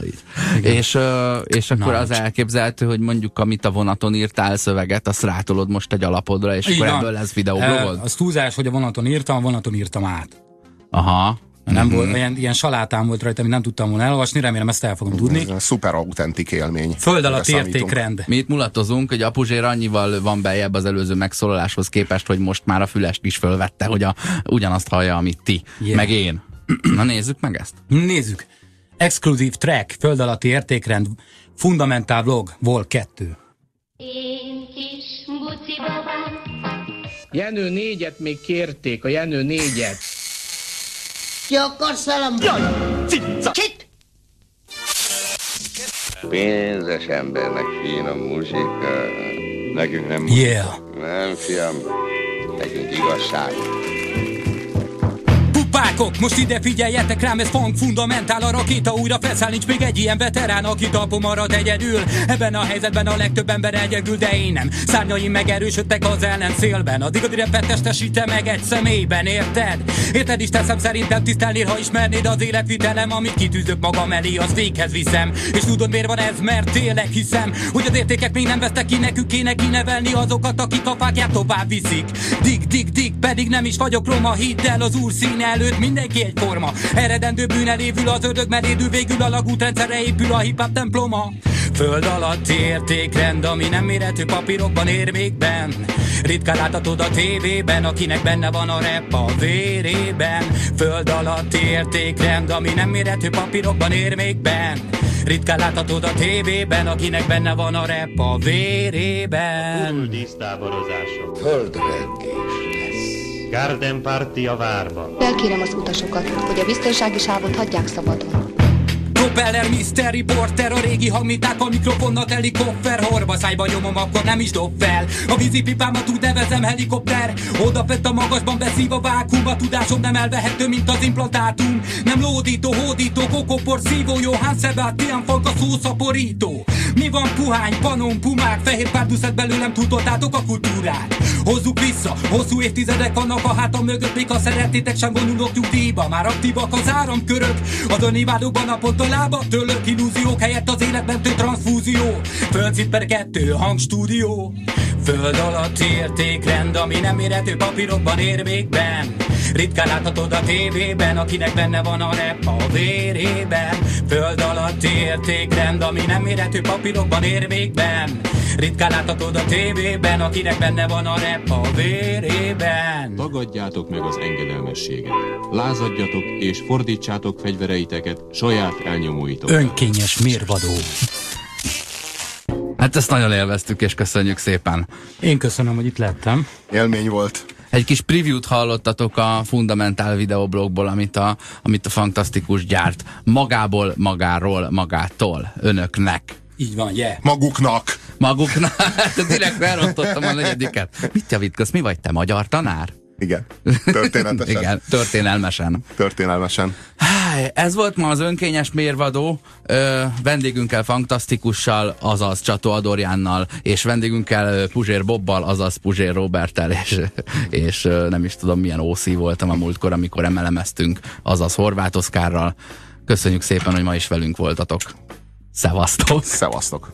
És akkor az elképzelhető, hogy mondjuk amit a vonaton írtál szöveget, azt rátolod most egy alapodra, és akkor ebből lesz videoblogod? Az túlzás, hogy a vonaton írtam át. Aha. Nem volt, ilyen salátám volt rajta, amit nem tudtam volna elolvasni, remélem ezt el fogom tudni. Ez szuper autentik élmény. Föld alatt értékrend. Mi itt mulatozunk, hogy Apuzsér annyival van beljebb az előző megszólaláshoz képest, hogy most már a fülest is fölvette, hogy ugyanazt hallja, amit ti, meg én. Na nézzük meg ezt. Nézzük. Exkluzív track, föld alatti értékrend, fundamentál vlog, vol 2. Én kis buci babám. Jenő 4-et még kérték, a Jenő 4-et. Ki akarsz velem? Jaj, cica! Kit? Pénzes embernek finom muzsika. Nekünk nem muzsika. Yeah. Nem, fiam. Nekünk igazság. Pupákok, most ide figyeljetek rám, ez funk fundamentál, a rakéta újra felszáll, nincs még egy ilyen veterán, aki talpon marad egyedül. Ebben a helyzetben a legtöbb ember egyedül, de én nem. Szárnyaim megerősödtek az ellenszélben, az igazi repet testesítem meg egy személyben, érted? Érted is teszem, szerintem tisztelnél, ha ismernéd az életvitelem, amit kitűzök magam elé, az véghez viszem. És tudod miért van ez, mert tényleg hiszem, hogy az értékek még nem vesztek ki, nekünk kéne kinevelni azokat, akik a fákját tovább viszik. Dig, pedig nem is vagyok roma, hidd el, az úr színe előtt mindenki egyforma. Eredendő bűnen évül az ördög merédül, végül a lagútrendszerre épül a hip-hop temploma. Föld alatt értékrend, ami nem mérhető papírokban, érmékben. Ritkán láthatod a tévében, akinek benne van a rap a vérében. Föld alatt értékrend, ami nem mérhető papírokban, érmékben. Ritkán láthatod a tévében, akinek benne van a rap a vérében. Kurul dísztáborozások. Földrengés lesz. Garden Party a várban. Felkérem az utasokat, hogy a biztonsági sávot hagyják szabadon. Propeller, Mr. Reporter, a régi hangmiták, a mikrofonnal telik koffer. Horba szájba nyomom, akkor nem is dob fel. A vízipipámat úgy nevezem helikopter. Odafett a magasban beszív a vákum. A tudásom nem elvehető, mint az implantátum. Nem lódító, hódító, kokopor szívó. Johann Sebastian Falk a szószaporító. Mi van puhány, panom, pumák, fehér párduszet belőlem, tudottátok a kultúrát. Hozzuk vissza, hosszú évtizedek vannak a hátam mögött, még ha szeretnétek, sem vonulok nyugdíjba. Már aktívak az áramkörök, az önimádókban naponta lába tőlök, illúziók helyett az életmentő transfúzió. Földszint per 2, hangstúdió. Föld alatti értékrend, ami nem mérhető papírokban, érmékben. Ritkán láthatod a tévében, akinek benne van a rap a vérében. Föld alatti értékrend, ami nem mérhető papírokban, érmékben. Ritkán láthatod a tévében, akinek benne van a rap a vérében. Tagadjátok meg az engedelmességet. Lázadjatok és fordítsátok fegyvereiteket saját elnyomóitok. Önkényes mérvadó. Hát ezt nagyon élveztük, és köszönjük szépen. Én köszönöm, hogy itt lettem. Élmény volt. Egy kis preview-t hallottatok a Fundamentál videoblogból, amit a Fantasztikus gyárt. Magáról, magától, önöknek. Így van, Maguknak. Direkt elrontottam a negyediket. Mit javítgasz, mi vagy te, magyar tanár? Igen, történetesen. Igen, történelmesen. Ez volt ma az önkényes mérvadó, vendégünkkel Fantasztikussal, azaz Csató Adorjánnal, és vendégünkkel Puzsér Bobbal, azaz Puzsér Roberttel, és nem is tudom milyen ószí voltam a múltkor, amikor emelemeztünk, azaz Horváth Oszkárral. Köszönjük szépen, hogy ma is velünk voltatok. Szevasztok! Szevasztok!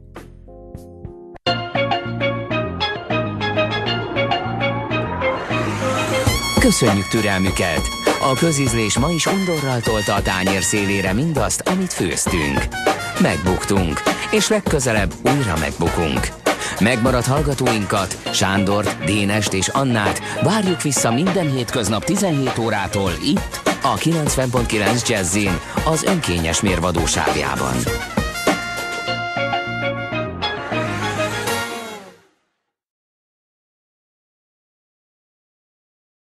Köszönjük türelmüket! A közízlés ma is undorral tolta a tányér szélére mindazt, amit főztünk. Megbuktunk, és legközelebb újra megbukunk. Megmaradt hallgatóinkat, Sándort, Dénest és Annát várjuk vissza minden hétköznap 17 órától itt, a 90.9 Jazzin, az önkényes mérvadó sávjában.